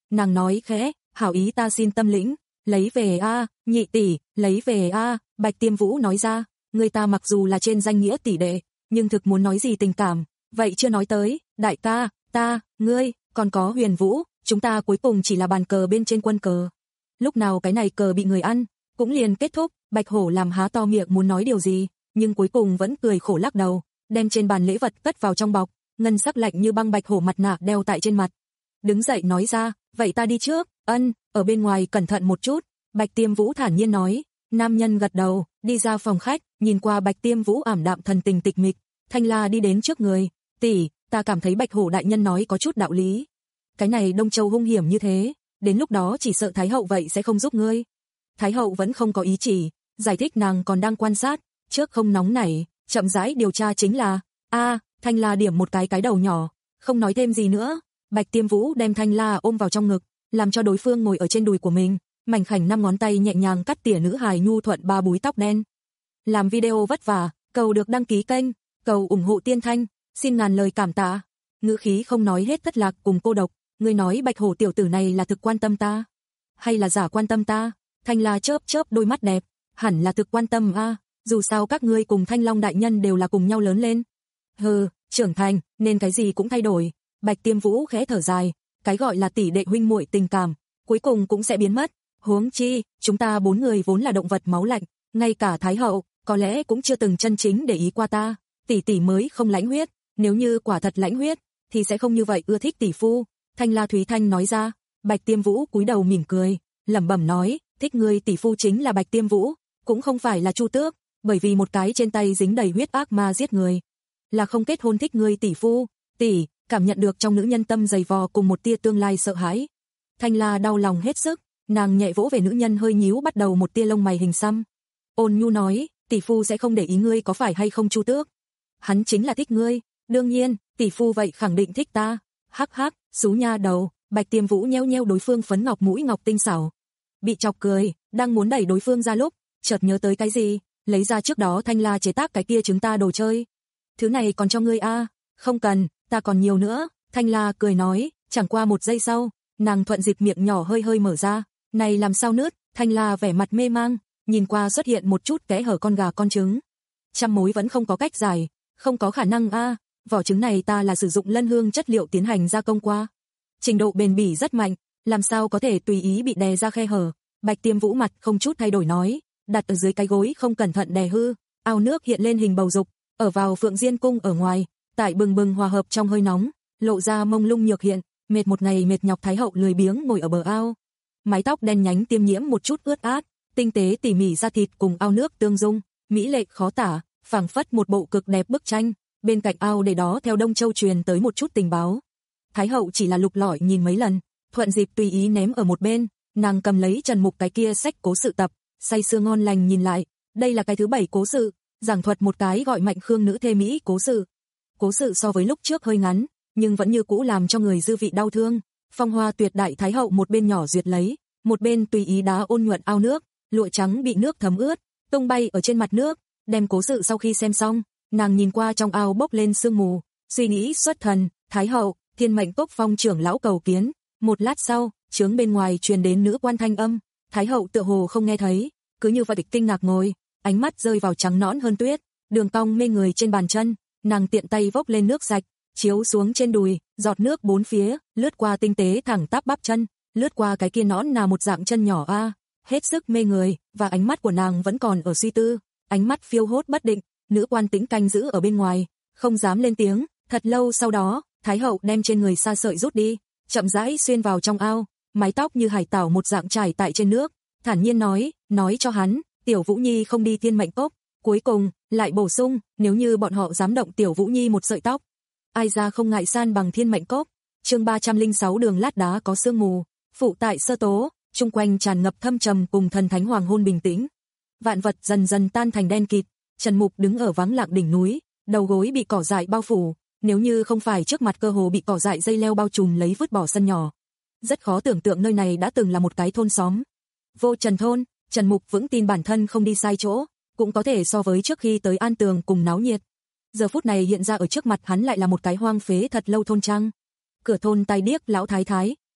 nàng nói khẽ, hảo ý ta xin tâm lĩnh, lấy về a, nhị tỷ, lấy về a, Bạch Tiêm Vũ nói ra, người ta mặc dù là trên danh nghĩa tỷ đệ, nhưng thực muốn nói gì tình cảm, vậy chưa nói tới, đại ca, ta, ngươi, còn có Huyền Vũ, chúng ta cuối cùng chỉ là bàn cờ bên trên quân cờ. Lúc nào cái này cờ bị người ăn, cũng liền kết thúc. Bạch Hổ làm há to miệng muốn nói điều gì, nhưng cuối cùng vẫn cười khổ lắc đầu, đem trên bàn lễ vật cất vào trong bọc, ngân sắc lạnh như băng Bạch Hổ mặt nạ đeo tại trên mặt. Đứng dậy nói ra, vậy ta đi trước, ân, ở bên ngoài cẩn thận một chút. Bạch Tiêm Vũ thản nhiên nói. Nam nhân gật đầu, đi ra phòng khách, nhìn qua Bạch Tiêm Vũ ảm đạm thần tình tịch mịch, Thanh La đi đến trước người, tỷ, ta cảm thấy Bạch Hổ đại nhân nói có chút đạo lý. Cái này Đông Châu hung hiểm như thế, đến lúc đó chỉ sợ Thái hậu vậy sẽ không giúp ngươi. Thái hậu vẫn không có ý chỉ, giải thích nàng còn đang quan sát, trước không nóng nảy, chậm rãi điều tra chính là, a, Thanh La điểm một cái cái đầu nhỏ, không nói thêm gì nữa. Bạch Tiêm Vũ đem Thanh La ôm vào trong ngực, làm cho đối phương ngồi ở trên đùi của mình, mảnh khảnh năm ngón tay nhẹ nhàng cắt tỉa nữ hài nhu thuận ba búi tóc đen. Làm video vất vả, cầu được đăng ký kênh, cầu ủng hộ Tiên Thanh, xin ngàn lời cảm tạ. Ngữ khí không nói hết thất lạc cùng cô độc, ngươi nói Bạch Hổ tiểu tử này là thực quan tâm ta, hay là giả quan tâm ta? Thanh La chớp chớp đôi mắt đẹp, hẳn là thực quan tâm a, dù sao các ngươi cùng Thanh Long đại nhân đều là cùng nhau lớn lên. Hừ, trưởng thành, nên cái gì cũng thay đổi. Bạch Tiêm Vũ khẽ thở dài, cái gọi là tỷ đệ huynh muội tình cảm, cuối cùng cũng sẽ biến mất. Huống chi, chúng ta bốn người vốn là động vật máu lạnh, ngay cả Thái hậu, có lẽ cũng chưa từng chân chính để ý qua ta. Tỷ tỷ mới không lãnh huyết, nếu như quả thật lãnh huyết, thì sẽ không như vậy ưa thích tỷ phu. Thanh La Thúy Thanh nói ra. Bạch Tiêm Vũ cúi đầu mỉm cười, lẩm bẩm nói, thích ngươi tỷ phu chính là Bạch Tiêm Vũ, cũng không phải là Chu Tước, bởi vì một cái trên tay dính đầy huyết ác ma giết người, là không kết hôn thích ngươi tỷ phu. Tỷ, cảm nhận được trong nữ nhân tâm dày vò cùng một tia tương lai sợ hãi. Thanh La đau lòng hết sức, nàng nhẹ vỗ về nữ nhân hơi nhíu bắt đầu một tia lông mày hình xăm. Ôn nhu nói, tỷ phu sẽ không để ý ngươi có phải hay không Chu Tước. Hắn chính là thích ngươi, đương nhiên, tỷ phu vậy khẳng định thích ta. Hắc hắc, xú nha đầu. Bạch Tiêm Vũ nheo nheo đối phương phấn ngọc mũi ngọc tinh xảo. Bị chọc cười, đang muốn đẩy đối phương ra lúc, chợt nhớ tới cái gì, lấy ra trước đó Thanh La chế tác cái kia trứng ta đồ chơi. Thứ này còn cho ngươi a? À? Không cần, ta còn nhiều nữa. Thanh La cười nói, chẳng qua một giây sau, nàng thuận dịp miệng nhỏ hơi hơi mở ra, này làm sao nứt? Thanh La vẻ mặt mê mang, nhìn qua xuất hiện một chút kẽ hở con gà con trứng. Trăm mối vẫn không có cách giải, không có khả năng a, à. Vỏ trứng này ta là sử dụng lân hương chất liệu tiến hành gia công qua. Trình độ bền bỉ rất mạnh, làm sao có thể tùy ý bị đè ra khe hở. Bạch Tiêm Vũ mặt không chút thay đổi nói, đặt ở dưới cái gối không cẩn thận đè hư, ao nước hiện lên hình bầu dục, ở vào Phượng Diên cung ở ngoài, tại bừng bừng hòa hợp trong hơi nóng, lộ ra mông lung nhược hiện, mệt một ngày mệt nhọc Thái hậu lười biếng ngồi ở bờ ao. Mái tóc đen nhánh tiêm nhiễm một chút ướt át, tinh tế tỉ mỉ da thịt cùng ao nước tương dung, mỹ lệ khó tả, phảng phất một bộ cực đẹp bức tranh. Bên cạnh ao để đó theo Đông Châu truyền tới một chút tình báo. Thái hậu chỉ là lục lọi nhìn mấy lần, thuận dịp tùy ý ném ở một bên, nàng cầm lấy Trần Mục cái kia sách cố sự tập, say sưa ngon lành nhìn lại, đây là cái thứ bảy cố sự, giảng thuật một cái gọi Mạnh Khương nữ thê Mỹ cố sự. Cố sự so với lúc trước hơi ngắn, nhưng vẫn như cũ làm cho người dư vị đau thương. Phong hoa tuyệt đại Thái hậu một bên nhỏ duyệt lấy, một bên tùy ý đá ôn nhuận ao nước, lụa trắng bị nước thấm ướt, tung bay ở trên mặt nước. Đem cố sự sau khi xem xong, nàng nhìn qua trong ao bốc lên sương mù, suy nghĩ xuất thần. Thái hậu, Thiên Mệnh Cốc Phong trưởng lão cầu kiến. Một lát sau, chướng bên ngoài truyền đến nữ quan thanh âm. Thái hậu tựa hồ không nghe thấy, cứ như vậy kinh ngạc ngồi, ánh mắt rơi vào trắng nõn hơn tuyết, đường cong mê người trên bàn chân, nàng tiện tay vốc lên nước sạch, chiếu xuống trên đùi, giọt nước bốn phía, lướt qua tinh tế thẳng tắp bắp chân, lướt qua cái kia nõn là một dạng chân nhỏ a, hết sức mê người, và ánh mắt của nàng vẫn còn ở suy tư, ánh mắt phiêu hốt bất định. Nữ quan tĩnh canh giữ ở bên ngoài, không dám lên tiếng. Thật lâu sau đó, Thái hậu đem trên người sa sợi rút đi, chậm rãi xuyên vào trong ao, mái tóc như hải tảo một dạng trải tại trên nước, thản nhiên nói, nói cho hắn, Tiểu Vũ Nhi không đi Thiên Mệnh Cốc. Cuối cùng, lại bổ sung, nếu như bọn họ dám động Tiểu Vũ Nhi một sợi tóc, ai ra không ngại san bằng Thiên Mệnh Cốc. Chương ba trăm lẻ sáu đường lát đá có sương mù, phụ tại Sơ Tố, chung quanh tràn ngập thâm trầm cùng thần thánh hoàng hôn bình tĩnh. Vạn vật dần dần tan thành đen kịt, Trần Mục đứng ở vắng lặng đỉnh núi, đầu gối bị cỏ dại bao phủ, nếu như không phải trước mặt cơ hồ bị cỏ dại dây leo bao trùm lấy vứt bỏ sân nhỏ, rất khó tưởng tượng nơi này đã từng là một cái thôn xóm. Vô Trần thôn, Trần Mục vững tin bản thân không đi sai chỗ, cũng có thể so với trước khi tới An Tường cùng náo nhiệt. Giờ phút này hiện ra ở trước mặt hắn lại là một cái hoang phế thật lâu thôn trang. Cửa thôn tai điếc lão thái thái,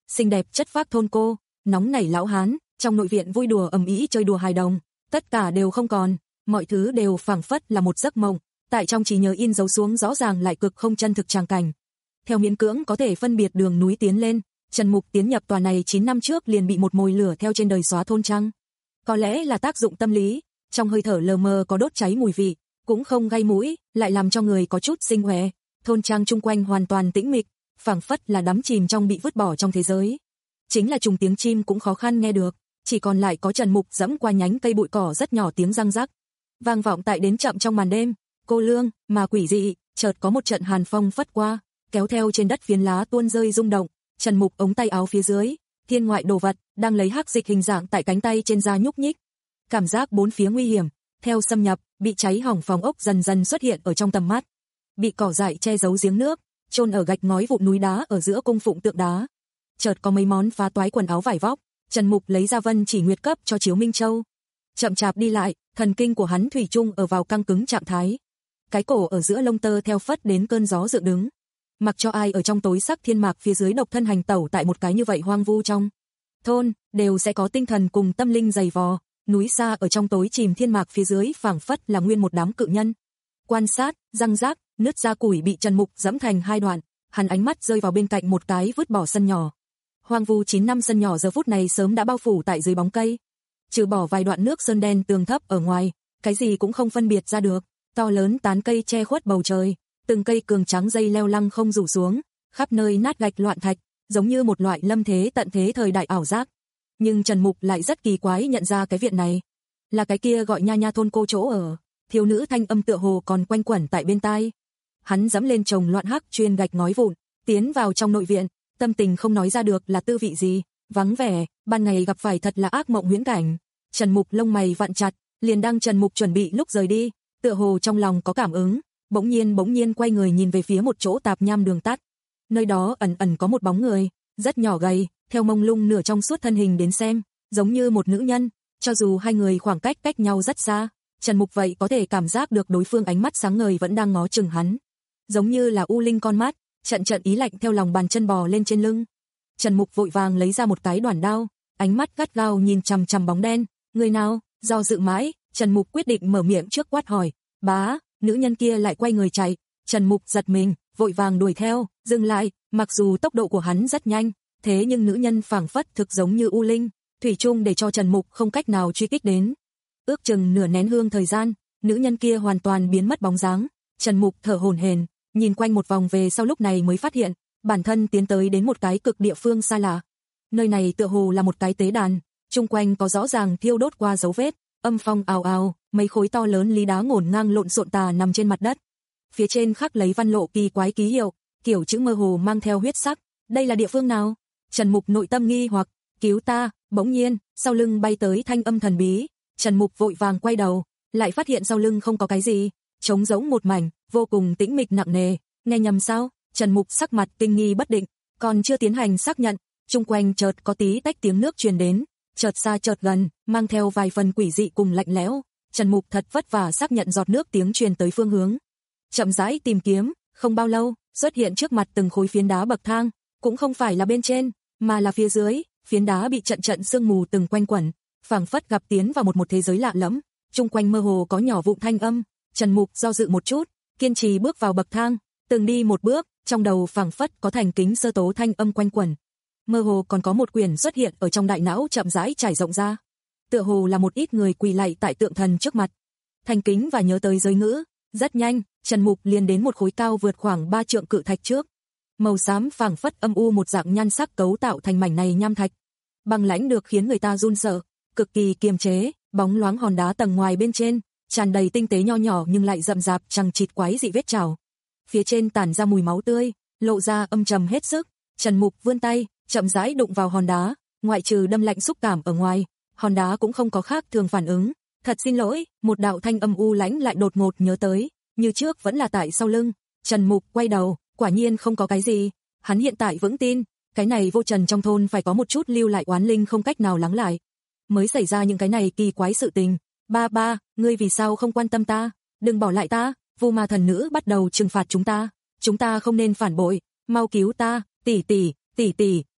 xinh đẹp chất phác thôn cô, nóng nảy lão hán, trong nội viện vui đùa ầm ĩ chơi đùa hài đồng, tất cả đều không còn, mọi thứ đều phảng phất là một giấc mộng, tại trong trí nhớ in dấu xuống rõ ràng lại cực không chân thực tràng cảnh. Theo miễn cưỡng có thể phân biệt đường núi tiến lên, Trần Mục tiến nhập tòa này chín năm trước liền bị một mồi lửa theo trên đời xóa thôn trang. Có lẽ là tác dụng tâm lý, trong hơi thở lờ mờ có đốt cháy mùi vị, cũng không gây mũi, lại làm cho người có chút sinh hòe. Thôn trang chung quanh hoàn toàn tĩnh mịch, phảng phất là đắm chìm trong bị vứt bỏ trong thế giới. Chính là trùng tiếng chim cũng khó khăn nghe được, chỉ còn lại có Trần Mục dẫm qua nhánh cây bụi cỏ rất nhỏ tiếng răng rắc, vang vọng tại đến chậm trong màn đêm. Cô lương, mà quỷ dị, chợt có một trận hàn phong phất qua, kéo theo trên đất phiến lá tuôn rơi rung động. Trần Mục ống tay áo phía dưới, thiên ngoại đồ vật đang lấy hắc dịch hình dạng tại cánh tay trên da nhúc nhích. Cảm giác bốn phía nguy hiểm, theo xâm nhập, bị cháy hỏng phòng ốc dần dần xuất hiện ở trong tầm mắt. Bị cỏ dại che giấu giếng nước, chôn ở gạch ngói vụn núi đá ở giữa cung phụng tượng đá. Chợt có mấy món phá toái quần áo vải vóc, Trần Mục lấy ra Vân Chỉ Nguyệt cấp cho Chiếu Minh Châu. Chậm chạp đi lại, thần kinh của hắn thủy chung ở vào căng cứng trạng thái. Cái cổ ở giữa lông tơ theo phất đến cơn gió dựng đứng. Mặc cho ai ở trong tối sắc thiên mạc phía dưới độc thân hành tẩu tại một cái như vậy hoang vu trong thôn, đều sẽ có tinh thần cùng tâm linh dày vò. Núi xa ở trong tối chìm thiên mạc phía dưới phảng phất là nguyên một đám cự nhân. Quan sát, răng rác, nứt ra củi bị Trần Mục giẫm thành hai đoạn, hắn ánh mắt rơi vào bên cạnh một cái vứt bỏ sân nhỏ. Hoang vu chín năm sân nhỏ giờ phút này sớm đã bao phủ tại dưới bóng cây. Trừ bỏ vài đoạn nước sơn đen tường thấp ở ngoài, cái gì cũng không phân biệt ra được. To lớn tán cây che khuất bầu trời, từng cây cường trắng dây leo lăng không rủ xuống, khắp nơi nát gạch loạn thạch, giống như một loại lâm thế tận thế thời đại ảo giác. Nhưng Trần Mục lại rất kỳ quái nhận ra cái viện này là cái kia gọi nha nha thôn cô chỗ ở. Thiếu nữ thanh âm tựa hồ còn quanh quẩn tại bên tai. Hắn dẫm lên chồng loạn hắc chuyên gạch ngói vụn, tiến vào trong nội viện, tâm tình không nói ra được là tư vị gì, vắng vẻ, ban ngày gặp phải thật là ác mộng huyễn cảnh. Trần Mục lông mày vặn chặt, liền đang Trần Mục chuẩn bị lúc rời đi, tựa hồ trong lòng có cảm ứng, bỗng nhiên bỗng nhiên quay người nhìn về phía một chỗ tạp nham đường tắt. Nơi đó ẩn ẩn có một bóng người, rất nhỏ gầy, theo mông lung nửa trong suốt thân hình đến xem, giống như một nữ nhân, cho dù hai người khoảng cách cách nhau rất xa, Trần Mục vậy có thể cảm giác được đối phương ánh mắt sáng ngời vẫn đang ngó chừng hắn, giống như là u linh con mắt, trận trận ý lạnh theo lòng bàn chân bò lên trên lưng. Trần Mục vội vàng lấy ra một cái đoản đao, ánh mắt gắt gao nhìn chằm chằm bóng đen, người nào? Do dự mãi, Trần Mục quyết định mở miệng trước quát hỏi, bá, nữ nhân kia lại quay người chạy. Trần Mục giật mình, vội vàng đuổi theo, dừng lại, mặc dù tốc độ của hắn rất nhanh, thế nhưng nữ nhân phảng phất thực giống như u linh, thủy chung để cho Trần Mục không cách nào truy kích đến. Ước chừng nửa nén hương thời gian, nữ nhân kia hoàn toàn biến mất bóng dáng. Trần Mục thở hổn hển, nhìn quanh một vòng về sau lúc này mới phát hiện, bản thân tiến tới đến một cái cực địa phương xa lạ. Nơi này tựa hồ là một cái tế đàn, chung quanh có rõ ràng thiêu đốt qua dấu vết, âm phong ào ào, mấy khối to lớn lý đá ngổn ngang lộn xộn tà nằm trên mặt đất. Phía trên khắc lấy văn lộ kỳ quái ký hiệu, kiểu chữ mơ hồ mang theo huyết sắc. Đây là địa phương nào? Trần Mục nội tâm nghi hoặc, cứu ta. Bỗng nhiên, sau lưng bay tới thanh âm thần bí. Trần Mục vội vàng quay đầu, lại phát hiện sau lưng không có cái gì, trống rỗng một mảnh, vô cùng tĩnh mịch nặng nề. Nghe nhầm sao? Trần Mục sắc mặt kinh nghi bất định, còn chưa tiến hành xác nhận, chung quanh chợt có tí tách tiếng nước truyền đến, chợt xa chợt gần, mang theo vài phần quỷ dị cùng lạnh lẽo. Trần Mục thật vất vả xác nhận giọt nước tiếng truyền tới phương hướng. Chậm rãi tìm kiếm, không bao lâu, xuất hiện trước mặt từng khối phiến đá bậc thang, cũng không phải là bên trên, mà là phía dưới, phiến đá bị trận trận sương mù từng quanh quẩn, phảng phất gặp tiến vào một một thế giới lạ lẫm, chung quanh mơ hồ có nhỏ vụn thanh âm. Trần Mục do dự một chút, kiên trì bước vào bậc thang, từng đi một bước, trong đầu phảng phất có thành kính sơ tố thanh âm quanh quẩn. Mơ hồ còn có một quyển xuất hiện ở trong đại não chậm rãi trải rộng ra. Tựa hồ là một ít người quỳ lạy tại tượng thần trước mặt. Thành kính và nhớ tới giới ngữ, rất nhanh, Trần Mục liền đến một khối cao vượt khoảng ba trượng cự thạch trước. Màu xám phảng phất âm u một dạng nhan sắc cấu tạo thành mảnh này nham thạch. Băng lãnh được khiến người ta run sợ, cực kỳ kiềm chế, bóng loáng hòn đá tầng ngoài bên trên, tràn đầy tinh tế nho nhỏ nhưng lại rậm rạp chằng chịt quái dị vết trào. Phía trên tản ra mùi máu tươi, lộ ra âm trầm hết sức. Trần Mục vươn tay, chậm rãi đụng vào hòn đá, ngoại trừ đâm lạnh xúc cảm ở ngoài, hòn đá cũng không có khác thường phản ứng. Thật xin lỗi, một đạo thanh âm u lãnh lại đột ngột nhớ tới, như trước vẫn là tại sau lưng. Trần Mục quay đầu, quả nhiên không có cái gì. Hắn hiện tại vững tin, cái này vô trần trong thôn phải có một chút lưu lại oán linh không cách nào lắng lại, mới xảy ra những cái này kỳ quái sự tình. Ba ba, ngươi vì sao không quan tâm ta? Đừng bỏ lại ta, Vu Ma thần nữ bắt đầu trừng phạt chúng ta, chúng ta không nên phản bội, mau cứu ta, tỷ tỷ, tỷ tỷ.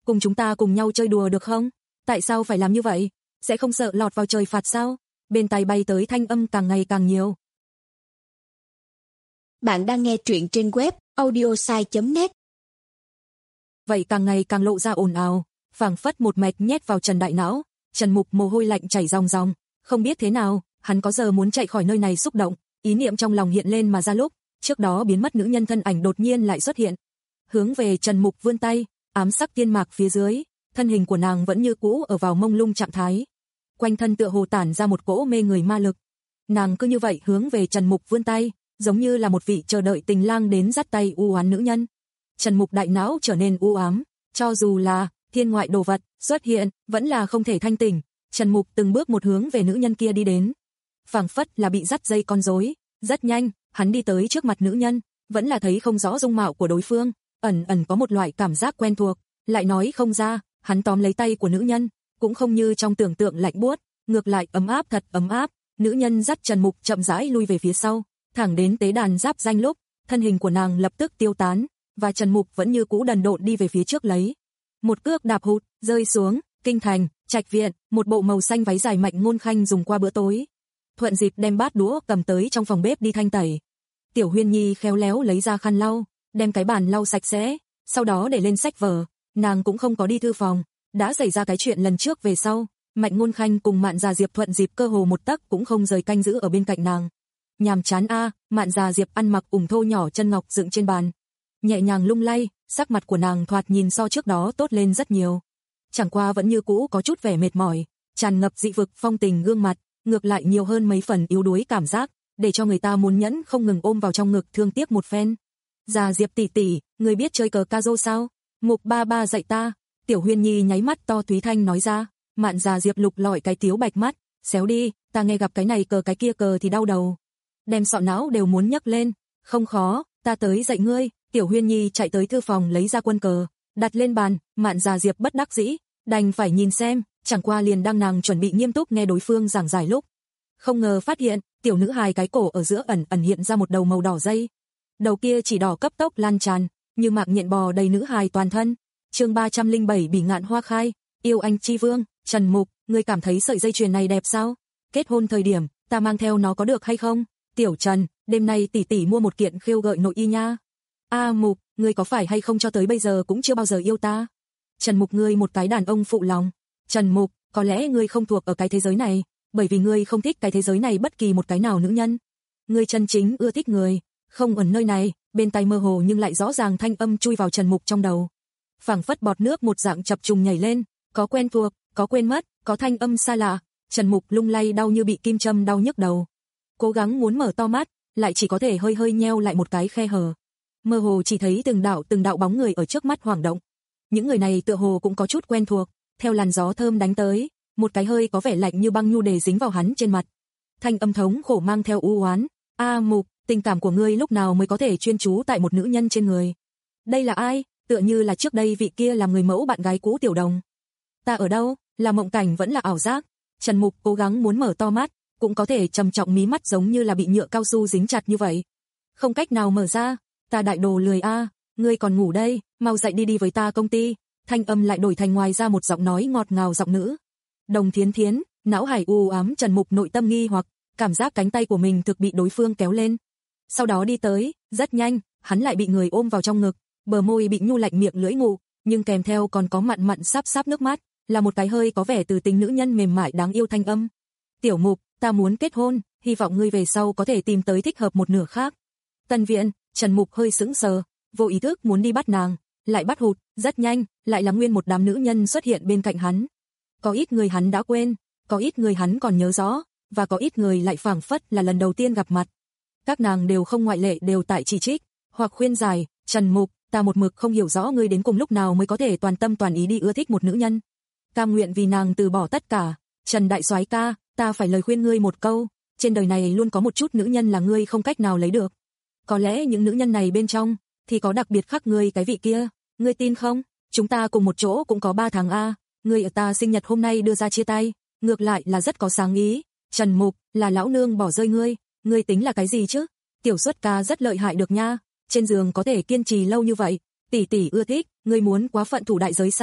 cùng chúng ta cùng nhau chơi đùa được không? Tại sao phải làm như vậy? Sẽ không sợ lọt vào trời phạt sao? Bên tai bay tới thanh âm càng ngày càng nhiều. Bạn đang nghe truyện trên web audiosai chấm net. Vậy càng ngày càng lộ ra ồn ào, phảng phất một mạch nhét vào Trần đại não. Trần Mục mồ hôi lạnh chảy ròng ròng, không biết thế nào, hắn có giờ muốn chạy khỏi nơi này xúc động, ý niệm trong lòng hiện lên mà ra lúc, trước đó biến mất nữ nhân thân ảnh đột nhiên lại xuất hiện. Hướng về Trần Mục vươn tay, ám sắc tiên mạc phía dưới, thân hình của nàng vẫn như cũ ở vào mông lung trạng thái. Quanh thân tựa hồ tản ra một cỗ mê người ma lực. Nàng cứ như vậy hướng về Trần Mục vươn tay, giống như là một vị chờ đợi tình lang đến dắt tay u oán nữ nhân. Trần Mục đại não trở nên u ám, cho dù là thiên ngoại đồ vật xuất hiện, vẫn là không thể thanh tỉnh. Trần Mục từng bước một hướng về nữ nhân kia đi đến, phảng phất là bị dắt dây con rối. Rất nhanh, hắn đi tới trước mặt nữ nhân, vẫn là thấy không rõ dung mạo của đối phương, ẩn ẩn có một loại cảm giác quen thuộc, lại nói không ra. Hắn tóm lấy tay của nữ nhân, cũng không như trong tưởng tượng lạnh buốt, ngược lại ấm áp thật ấm áp. Nữ nhân dắt Trần Mục chậm rãi lui về phía sau, thẳng đến tế đàn giáp danh lúc, thân hình của nàng lập tức tiêu tán, và Trần Mục vẫn như cũ đần độn đi về phía trước lấy. Một cước đạp hụt, rơi xuống, kinh thành, trạch viện, một bộ màu xanh váy dài Mạnh Ngôn Khanh dùng qua bữa tối. Thuận dịp đem bát đũa cầm tới trong phòng bếp đi thanh tẩy. Tiểu Huyên Nhi khéo léo lấy ra khăn lau, đem cái bàn lau sạch sẽ, sau đó để lên sách vở. Nàng cũng không có đi thư phòng, đã xảy ra cái chuyện lần trước về sau, Mạnh Ngôn Khanh cùng Mạn Già Diệp thuận dịp cơ hồ một tấc cũng không rời canh giữ ở bên cạnh nàng. Nhàm chán a, à, Mạn Già Diệp ăn mặc ủng thô nhỏ chân ngọc dựng trên bàn, nhẹ nhàng lung lay, sắc mặt của nàng thoạt nhìn so trước đó tốt lên rất nhiều. Chẳng qua vẫn như cũ có chút vẻ mệt mỏi, tràn ngập dị vực phong tình gương mặt, ngược lại nhiều hơn mấy phần yếu đuối cảm giác, để cho người ta muốn nhẫn không ngừng ôm vào trong ngực thương tiếc một phen. Già Diệp tỷ tỷ, người biết chơi cờ ca rô sao? Mục ba ba dạy ta. Tiểu Huyên Nhi nháy mắt to Thúy Thanh nói ra. Mạn Già Diệp lục lọi cái tiếu bạch mắt, xéo đi, ta nghe gặp cái này cờ cái kia cờ thì đau đầu, đem sọ não đều muốn nhấc lên. Không khó, ta tới dạy ngươi. Tiểu Huyên Nhi chạy tới thư phòng lấy ra quân cờ, đặt lên bàn. Mạn Già Diệp bất đắc dĩ, đành phải nhìn xem, chẳng qua liền đang nàng chuẩn bị nghiêm túc nghe đối phương giảng giải lúc, không ngờ phát hiện, tiểu nữ hài cái cổ ở giữa ẩn ẩn hiện ra một đầu màu đỏ dây. Đầu kia chỉ đỏ cấp tốc lan tràn, như mạc nhện bò đầy nữ hài toàn thân. Chương ba trăm lẻ bảy Bỉ ngạn hoa khai, yêu anh chi vương. Trần Mục, ngươi cảm thấy sợi dây chuyền này đẹp sao? Kết hôn thời điểm, ta mang theo nó có được hay không? Tiểu Trần, đêm nay tỷ tỷ mua một kiện khiêu gợi nội y nha. A Mục, ngươi có phải hay không cho tới bây giờ cũng chưa bao giờ yêu ta? Trần Mục, ngươi một cái đàn ông phụ lòng. Trần Mục, có lẽ ngươi không thuộc ở cái thế giới này, bởi vì ngươi không thích cái thế giới này bất kỳ một cái nào nữ nhân. Ngươi chân chính ưa thích người, không ở nơi này. Bên tai mơ hồ nhưng lại rõ ràng thanh âm chui vào Trần Mục trong đầu. Phảng phất bọt nước một dạng chập trùng nhảy lên, có quen thuộc, có quên mất, có thanh âm xa lạ. Trần Mục lung lay đau như bị kim châm đau nhức đầu. Cố gắng muốn mở to mắt, lại chỉ có thể hơi hơi nheo lại một cái khe hở. Mơ hồ chỉ thấy từng đạo từng đạo bóng người ở trước mắt hoảng động. Những người này tựa hồ cũng có chút quen thuộc, theo làn gió thơm đánh tới, một cái hơi có vẻ lạnh như băng nhu đề dính vào hắn trên mặt. Thanh âm thống khổ mang theo u oán. A Mục, tình cảm của ngươi lúc nào mới có thể chuyên chú tại một nữ nhân trên người? Đây là ai? Tựa như là trước đây vị kia làm người mẫu bạn gái cũ Tiểu Đồng. Ta ở đâu? Là mộng cảnh vẫn là ảo giác? Trần Mục cố gắng muốn mở to mắt, cũng có thể trầm trọng mí mắt giống như là bị nhựa cao su dính chặt như vậy. Không cách nào mở ra. Ta đại đồ lười a, à, ngươi còn ngủ đây, mau dậy đi đi với ta công ty. Thanh âm lại đổi thành ngoài ra một giọng nói ngọt ngào giọng nữ. Đồng Thiến Thiến, não hải u ám Trần Mục nội tâm nghi hoặc, cảm giác cánh tay của mình thực bị đối phương kéo lên. Sau đó đi tới, rất nhanh, hắn lại bị người ôm vào trong ngực, bờ môi bị nhu lạnh miệng lưỡi ngụ, nhưng kèm theo còn có mặn mặn sáp sáp nước mắt, là một cái hơi có vẻ từ tính nữ nhân mềm mại đáng yêu thanh âm. Tiểu Mục, ta muốn kết hôn, hy vọng ngươi về sau có thể tìm tới thích hợp một nửa khác. Tân viện, Trần Mục hơi sững sờ, vô ý thức muốn đi bắt nàng, lại bắt hụt, rất nhanh, lại là nguyên một đám nữ nhân xuất hiện bên cạnh hắn. Có ít người hắn đã quên, có ít người hắn còn nhớ rõ, và có ít người lại phảng phất là lần đầu tiên gặp mặt. Các nàng đều không ngoại lệ đều tại chỉ trích, hoặc khuyên giải, Trần Mục, ta một mực không hiểu rõ ngươi đến cùng lúc nào mới có thể toàn tâm toàn ý đi ưa thích một nữ nhân. Cam nguyện vì nàng từ bỏ tất cả. Trần đại soái ca, ta phải lời khuyên ngươi một câu, trên đời này luôn có một chút nữ nhân là ngươi không cách nào lấy được. Có lẽ những nữ nhân này bên trong, thì có đặc biệt khác ngươi cái vị kia, ngươi tin không? Chúng ta cùng một chỗ cũng có ba tháng a, ngươi ở ta sinh nhật hôm nay đưa ra chia tay, ngược lại là rất có sáng ý. Trần Mục, là lão nương bỏ rơi ngươi, ngươi tính là cái gì chứ? Tiểu Xuất ca rất lợi hại được nha, trên giường có thể kiên trì lâu như vậy, tỷ tỷ ưa thích, ngươi muốn quá phận thủ đại giới sao?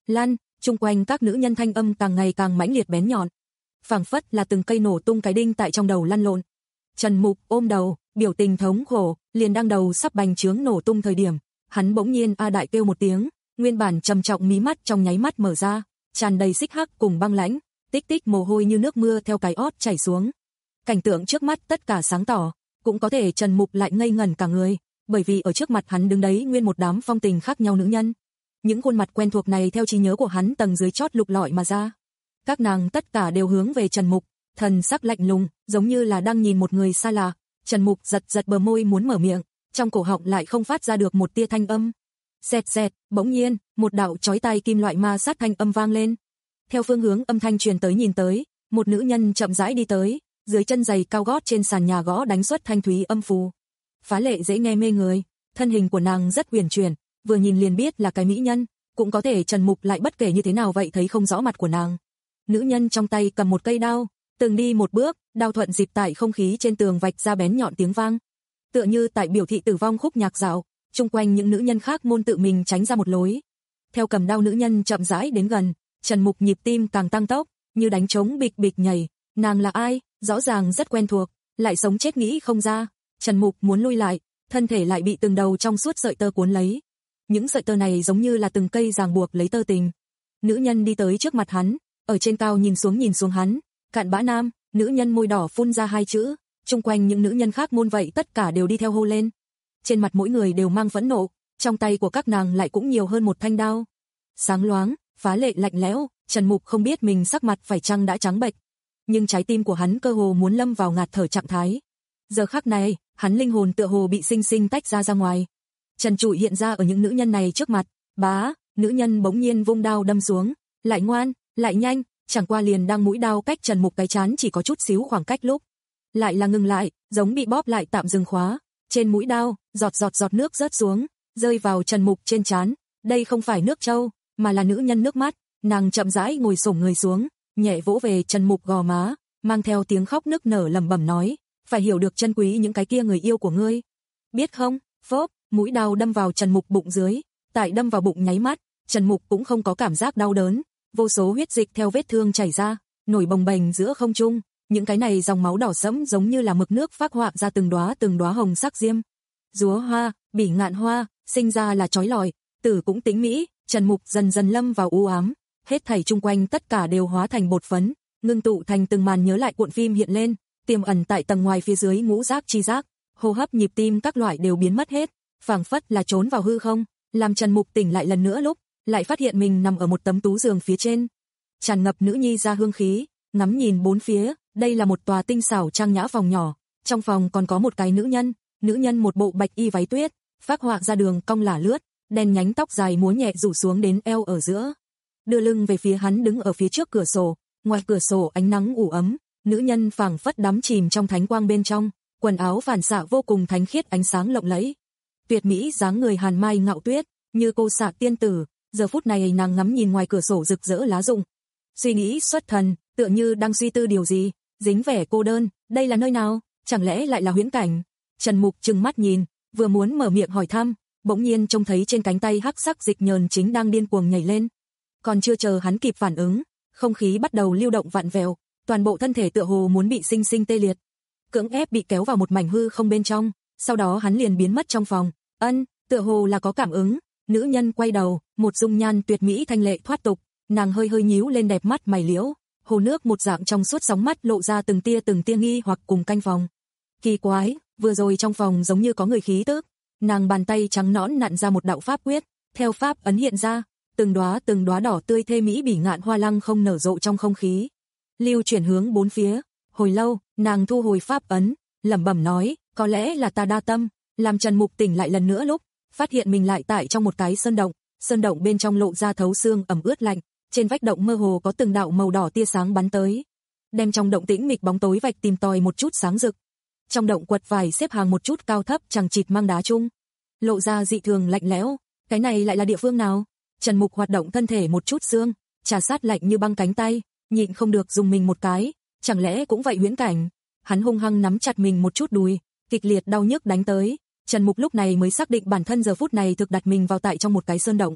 Lăn, chung quanh các nữ nhân thanh âm càng ngày càng mãnh liệt bén nhọn. Phảng phất là từng cây nổ tung cái đinh tại trong đầu lăn lộn. Trần Mục ôm đầu, biểu tình thống khổ, liền đang đầu sắp bành trướng nổ tung thời điểm, hắn bỗng nhiên a đại kêu một tiếng, nguyên bản trầm trọng mí mắt trong nháy mắt mở ra, tràn đầy xích hắc cùng băng lãnh, tích tích mồ hôi như nước mưa theo cái ót chảy xuống. Cảnh tượng trước mắt tất cả sáng tỏ, cũng có thể Trần Mục lại ngây ngẩn cả người, bởi vì ở trước mặt hắn đứng đấy nguyên một đám phong tình khác nhau nữ nhân. Những khuôn mặt quen thuộc này theo trí nhớ của hắn tầng dưới chót lục lọi mà ra. Các nàng tất cả đều hướng về Trần Mục, thần sắc lạnh lùng, giống như là đang nhìn một người xa lạ. Trần Mục giật giật bờ môi muốn mở miệng, trong cổ họng lại không phát ra được một tia thanh âm. Xẹt xẹt, bỗng nhiên, một đạo chói tai kim loại ma sát thanh âm vang lên. Theo phương hướng âm thanh truyền tới nhìn tới, một nữ nhân chậm rãi đi tới, dưới chân giày cao gót trên sàn nhà gõ đánh xuất thanh thúy âm phù. Phá lệ dễ nghe mê người, thân hình của nàng rất huyền chuyển, vừa nhìn liền biết là cái mỹ nhân, cũng có thể Trần Mục lại bất kể như thế nào vậy thấy không rõ mặt của nàng. Nữ nhân trong tay cầm một cây đao, từng đi một bước, đao thuận dịp tại không khí trên tường vạch ra bén nhọn tiếng vang. Tựa như tại biểu thị tử vong khúc nhạc dạo, chung quanh những nữ nhân khác môn tự mình tránh ra một lối. Theo cầm đao nữ nhân chậm rãi đến gần, Trần Mục nhịp tim càng tăng tốc, như đánh trống bịch bịch nhảy. Nàng là ai? Rõ ràng rất quen thuộc, lại sống chết nghĩ không ra. Trần Mục muốn lui lại, thân thể lại bị từng đầu trong suốt sợi tơ cuốn lấy. Những sợi tơ này giống như là từng cây ràng buộc lấy tơ tình. Nữ nhân đi tới trước mặt hắn, ở trên cao nhìn xuống nhìn xuống hắn, cặn bã nam, nữ nhân môi đỏ phun ra hai chữ, chung quanh những nữ nhân khác môn vậy tất cả đều đi theo hô lên. Trên mặt mỗi người đều mang phẫn nộ, trong tay của các nàng lại cũng nhiều hơn một thanh đao. Sáng loáng, phá lệ lạnh lẽo, Trần Mục không biết mình sắc mặt phải chăng đã trắng bệch, nhưng trái tim của hắn cơ hồ muốn lâm vào ngạt thở trạng thái. Giờ khắc này, hắn linh hồn tựa hồ bị sinh sinh tách ra ra ngoài. Trần trụi hiện ra ở những nữ nhân này trước mặt, bá, nữ nhân bỗng nhiên vung đao đâm xuống, lại ngoan, lại nhanh, chẳng qua liền đang mũi đao cách Trần Mục cái trán chỉ có chút xíu khoảng cách lúc, lại là ngừng lại, giống bị bóp lại tạm dừng khóa. Trên mũi đao, giọt giọt giọt nước rớt xuống, rơi vào Trần Mục trên trán. Đây không phải nước trâu, mà là nữ nhân nước mắt. Nàng chậm rãi ngồi xổm người xuống, nhẹ vỗ về Trần Mục gò má, mang theo tiếng khóc nức nở lẩm bẩm nói, phải hiểu được trân quý những cái kia người yêu của ngươi. Biết không? Phốp, mũi đao đâm vào Trần Mục bụng dưới, tại đâm vào bụng nháy mắt, Trần Mục cũng không có cảm giác đau đớn, vô số huyết dịch theo vết thương chảy ra, nổi bồng bềnh giữa không trung, những cái này dòng máu đỏ sẫm giống như là mực nước phác họa ra từng đóa từng đóa hồng sắc diêm. Dúa hoa, bỉ ngạn hoa, sinh ra là chói lọi, tử cũng tính mỹ. Trần Mục dần dần lâm vào u ám, hết thảy chung quanh tất cả đều hóa thành bột phấn, ngưng tụ thành từng màn nhớ lại cuộn phim hiện lên, tiềm ẩn tại tầng ngoài phía dưới ngũ giác chi giác, hô hấp nhịp tim các loại đều biến mất hết, phảng phất là trốn vào hư không, làm Trần Mục tỉnh lại lần nữa lúc, lại phát hiện mình nằm ở một tấm tú giường phía trên, tràn ngập nữ nhi ra hương khí, ngắm nhìn bốn phía, đây là một tòa tinh xảo trang nhã phòng nhỏ, trong phòng còn có một cái nữ nhân, nữ nhân một bộ bạch y váy tuyết, phác họa ra đường cong lả lướt, đen nhánh tóc dài múa nhẹ rủ xuống đến eo ở giữa, đưa lưng về phía hắn đứng ở phía trước cửa sổ, ngoài cửa sổ ánh nắng ủ ấm, nữ nhân phảng phất đắm chìm trong thánh quang bên trong, quần áo phản xạ vô cùng thánh khiết ánh sáng lộng lẫy. Tuyệt mỹ dáng người hàn mai ngạo tuyết, như cô xạ tiên tử, giờ phút này nàng ngắm nhìn ngoài cửa sổ rực rỡ lá rụng. Suy nghĩ xuất thần, tựa như đang suy tư điều gì, dính vẻ cô đơn, đây là nơi nào, chẳng lẽ lại là huyễn cảnh? Trần Mục trừng mắt nhìn, vừa muốn mở miệng hỏi thăm, bỗng nhiên trông thấy trên cánh tay hắc sắc dịch nhờn chính đang điên cuồng nhảy lên. Còn chưa chờ hắn kịp phản ứng, không khí bắt đầu lưu động vặn vẹo, toàn bộ thân thể tựa hồ muốn bị sinh sinh tê liệt. Cưỡng ép bị kéo vào một mảnh hư không bên trong, sau đó hắn liền biến mất trong phòng. Ân, tựa hồ là có cảm ứng, nữ nhân quay đầu, một dung nhan tuyệt mỹ thanh lệ thoát tục, nàng hơi hơi nhíu lên đẹp mắt mày liễu, hồ nước một dạng trong suốt sóng mắt lộ ra từng tia từng tia nghi hoặc cùng canh phòng. Kỳ quái, vừa rồi trong phòng giống như có người khí tức. Nàng bàn tay trắng nõn nặn ra một đạo pháp quyết, theo pháp ấn hiện ra, từng đóa từng đóa đỏ tươi thê mỹ bỉ ngạn hoa lăng không nở rộ trong không khí, lưu chuyển hướng bốn phía. Hồi lâu, nàng thu hồi pháp ấn, lẩm bẩm nói, có lẽ là ta đa tâm, làm Trần Mục tỉnh lại lần nữa lúc, phát hiện mình lại tại trong một cái sơn động, sơn động bên trong lộ ra thấu xương ẩm ướt lạnh, trên vách động mơ hồ có từng đạo màu đỏ tia sáng bắn tới, đem trong động tĩnh mịch bóng tối vạch tìm tòi một chút sáng rực. Trong động quật vải xếp hàng một chút cao thấp chằng chịt mang đá chung, lộ ra dị thường lạnh lẽo, cái này lại là địa phương nào? Trần Mục hoạt động thân thể một chút xương, trà sát lạnh như băng cánh tay, nhịn không được dùng mình một cái, chẳng lẽ cũng vậy huyễn cảnh? Hắn hung hăng nắm chặt mình một chút đùi, kịch liệt đau nhức đánh tới. Trần Mục lúc này mới xác định bản thân giờ phút này thực đặt mình vào tại trong một cái sơn động.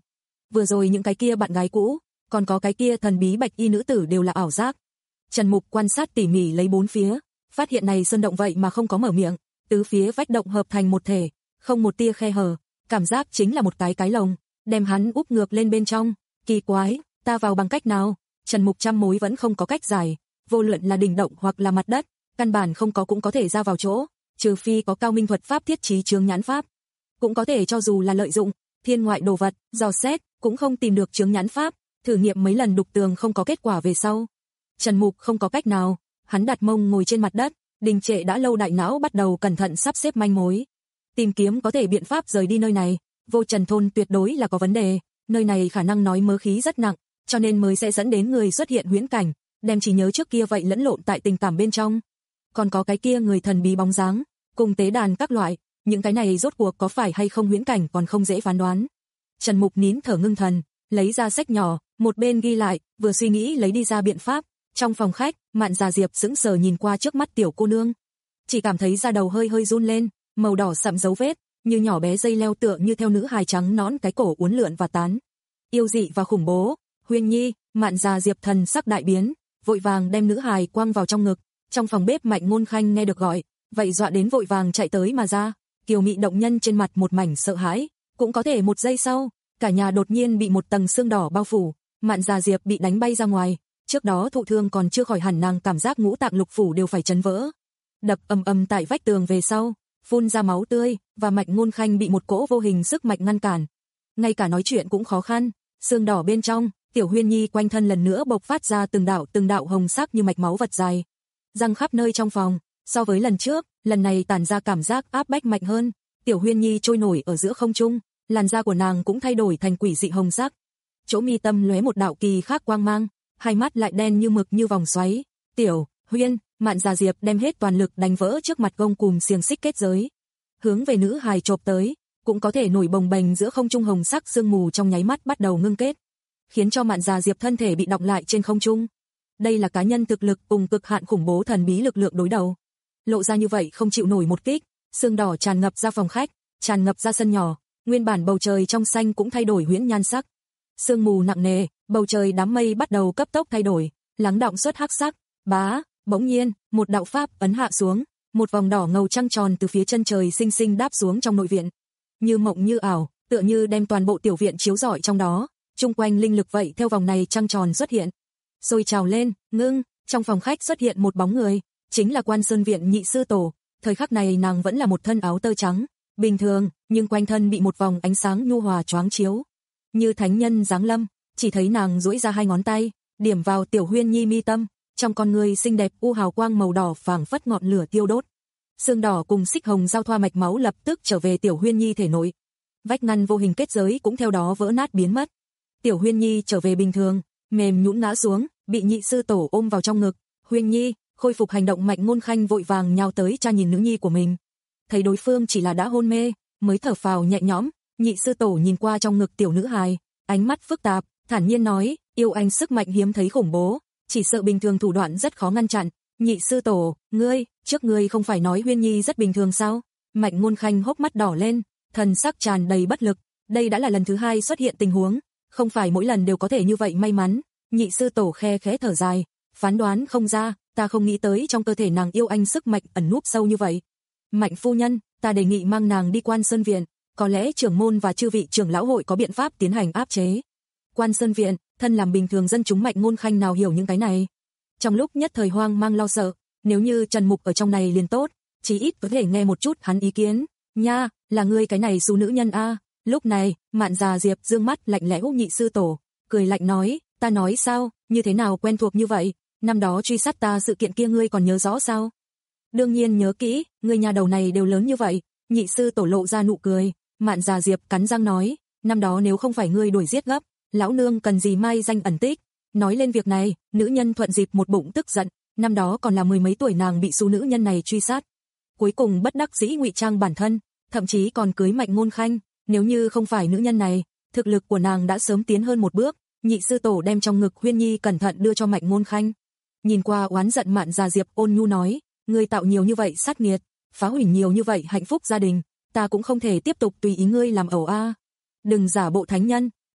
vừa rồi những cái kia bạn gái cũ, còn có cái kia thần bí bạch y nữ tử đều là ảo giác. Trần Mục quan sát tỉ mỉ lấy bốn phía, phát hiện này sơn động vậy mà không có mở miệng, tứ phía vách động hợp thành một thể, không một tia khe hở, cảm giác chính là một cái cái lồng, đem hắn úp ngược lên bên trong. Kỳ quái, ta vào bằng cách nào? Trần Mục trăm mối vẫn không có cách giải, vô luận là đỉnh động hoặc là mặt đất, căn bản không có cũng có thể ra vào chỗ, trừ phi có cao minh thuật pháp thiết trí chướng nhãn pháp. Cũng có thể cho dù là lợi dụng thiên ngoại đồ vật, dò xét, cũng không tìm được chướng nhãn pháp, thử nghiệm mấy lần đục tường không có kết quả về sau. Trần Mục không có cách nào, hắn đặt mông ngồi trên mặt đất, đình trệ đã lâu đại não bắt đầu cẩn thận sắp xếp manh mối. Tìm kiếm có thể biện pháp rời đi nơi này, Vô Trần thôn tuyệt đối là có vấn đề, nơi này khả năng nói mớ khí rất nặng, cho nên mới sẽ dẫn đến người xuất hiện huyễn cảnh, đem trí nhớ trước kia vậy lẫn lộn tại tình cảm bên trong. Còn có cái kia người thần bí bóng dáng, cùng tế đàn các loại, những cái này rốt cuộc có phải hay không huyễn cảnh còn không dễ phán đoán. Trần Mục nín thở ngưng thần, lấy ra sách nhỏ, một bên ghi lại, vừa suy nghĩ lấy đi ra biện pháp. Trong phòng khách, Mạn Già Diệp sững sờ nhìn qua trước mắt tiểu cô nương, chỉ cảm thấy da đầu hơi hơi run lên, màu đỏ sậm dấu vết, như nhỏ bé dây leo tựa như theo nữ hài trắng nõn cái cổ uốn lượn và tán. Yêu dị và khủng bố, Huyên Nhi, Mạn Già Diệp thần sắc đại biến, vội vàng đem nữ hài quăng vào trong ngực. Trong phòng bếp Mạnh Ngôn Khanh nghe được gọi, vậy dọa đến vội vàng chạy tới mà ra, kiều mị động nhân trên mặt một mảnh sợ hãi, cũng có thể một giây sau, cả nhà đột nhiên bị một tầng sương đỏ bao phủ, Mạn Già Diệp bị đánh bay ra ngoài. Trước đó thụ thương còn chưa khỏi hẳn, nàng cảm giác ngũ tạng lục phủ đều phải chấn vỡ. Đập ầm ầm tại vách tường về sau, phun ra máu tươi, và Mạnh Ngôn Khanh bị một cỗ vô hình sức mạnh ngăn cản. Ngay cả nói chuyện cũng khó khăn, sương đỏ bên trong, Tiểu Huyên Nhi quanh thân lần nữa bộc phát ra từng đạo từng đạo hồng sắc như mạch máu vật dài, răng khắp nơi trong phòng, so với lần trước, lần này tản ra cảm giác áp bách mạnh hơn. Tiểu Huyên Nhi trôi nổi ở giữa không trung, làn da của nàng cũng thay đổi thành quỷ dị hồng sắc. Chỗ mi tâm lóe một đạo kỳ khác quang mang, hai mắt lại đen như mực như vòng xoáy. Tiểu Huyên, Mạn Già Diệp đem hết toàn lực đánh vỡ trước mặt gông cùm xiềng xích kết giới, hướng về nữ hài chộp tới, cũng có thể nổi bồng bềnh giữa không trung hồng sắc sương mù trong nháy mắt bắt đầu ngưng kết, khiến cho Mạn Già Diệp thân thể bị đọng lại trên không trung. Đây là cá nhân thực lực cùng cực hạn khủng bố thần bí lực lượng đối đầu. Lộ ra như vậy không chịu nổi một kích, sương đỏ tràn ngập ra phòng khách, tràn ngập ra sân nhỏ, nguyên bản bầu trời trong xanh cũng thay đổi huyễn nhan sắc. Sương mù nặng nề, bầu trời đám mây bắt đầu cấp tốc thay đổi, lắng đọng xuất hắc sắc. Bá, bỗng nhiên, một đạo pháp ấn hạ xuống, một vòng đỏ ngầu trăng tròn từ phía chân trời xinh xinh đáp xuống trong nội viện. Như mộng như ảo, tựa như đem toàn bộ tiểu viện chiếu rọi trong đó, chung quanh linh lực vậy theo vòng này trăng tròn xuất hiện. Rồi trào lên, ngưng, trong phòng khách xuất hiện một bóng người, chính là Quan Sơn viện nhị sư tổ. Thời khắc này nàng vẫn là một thân áo tơ trắng, bình thường, nhưng quanh thân bị một vòng ánh sáng nhu hòa choáng chiếu, như thánh nhân giáng lâm. Chỉ thấy nàng duỗi ra hai ngón tay, điểm vào Tiểu Huyên Nhi mi tâm, trong con người xinh đẹp u hào quang màu đỏ phảng phất ngọn lửa tiêu đốt. Sương đỏ cùng xích hồng giao thoa mạch máu lập tức trở về Tiểu Huyên Nhi thể nội. Vách ngăn vô hình kết giới cũng theo đó vỡ nát biến mất. Tiểu Huyên Nhi trở về bình thường, mềm nhũn ngã xuống, bị nhị sư tổ ôm vào trong ngực. Huyên Nhi, khôi phục hành động Mạnh Ngôn Khanh vội vàng nhào tới tra nhìn nữ nhi của mình. Thấy đối phương chỉ là đã hôn mê, mới thở phào nhẹ nhõm. Nhị sư tổ nhìn qua trong ngực tiểu nữ hài, ánh mắt phức tạp, thản nhiên nói, yêu anh sức mạnh hiếm thấy khủng bố, chỉ sợ bình thường thủ đoạn rất khó ngăn chặn. Nhị sư tổ, ngươi, trước ngươi không phải nói Huyên Nhi rất bình thường sao? Mạnh Ngôn Khanh hốc mắt đỏ lên, thần sắc tràn đầy bất lực, đây đã là lần thứ hai xuất hiện tình huống, không phải mỗi lần đều có thể như vậy may mắn. Nhị sư tổ khe khẽ thở dài, phán đoán không ra, ta không nghĩ tới trong cơ thể nàng yêu anh sức mạnh ẩn núp sâu như vậy. Mạnh phu nhân, ta đề nghị mang nàng đi Quan Sơn viện, có lẽ trưởng môn và chư vị trưởng lão hội có biện pháp tiến hành áp chế. Quan Sơn viện, thân làm bình thường dân chúng Mạnh Ngôn Khanh nào hiểu những cái này. Trong lúc nhất thời hoang mang lo sợ, nếu như Trần Mục ở trong này liền tốt, chí ít có thể nghe một chút hắn ý kiến. Nha, là ngươi cái này xú nữ nhân a. Lúc này, Mạn Già Diệp dương mắt lạnh lẽo nhị sư tổ, cười lạnh nói, ta nói sao, như thế nào quen thuộc như vậy, năm đó truy sát ta sự kiện kia ngươi còn nhớ rõ sao? Đương nhiên nhớ kỹ, ngươi nhà đầu này đều lớn như vậy. Nhị sư tổ lộ ra nụ cười. Mạn Già Diệp cắn răng nói, năm đó nếu không phải ngươi đuổi giết gấp, lão nương cần gì mai danh ẩn tích. Nói lên việc này, nữ nhân thuận dịp một bụng tức giận, năm đó còn là mười mấy tuổi nàng bị số nữ nhân này truy sát, cuối cùng bất đắc dĩ ngụy trang bản thân, thậm chí còn cưới Mạnh Ngôn Khanh. Nếu như không phải nữ nhân này, thực lực của nàng đã sớm tiến hơn một bước. Nhị sư tổ đem trong ngực Huyên Nhi cẩn thận đưa cho Mạnh Ngôn Khanh. Nhìn qua oán giận Mạn Già Diệp ôn nhu nói, ngươi tạo nhiều như vậy sát nghiệt, phá hủy nhiều như vậy hạnh phúc gia đình, ta cũng không thể tiếp tục tùy ý ngươi làm ẩu a. Đừng giả bộ thánh nhân,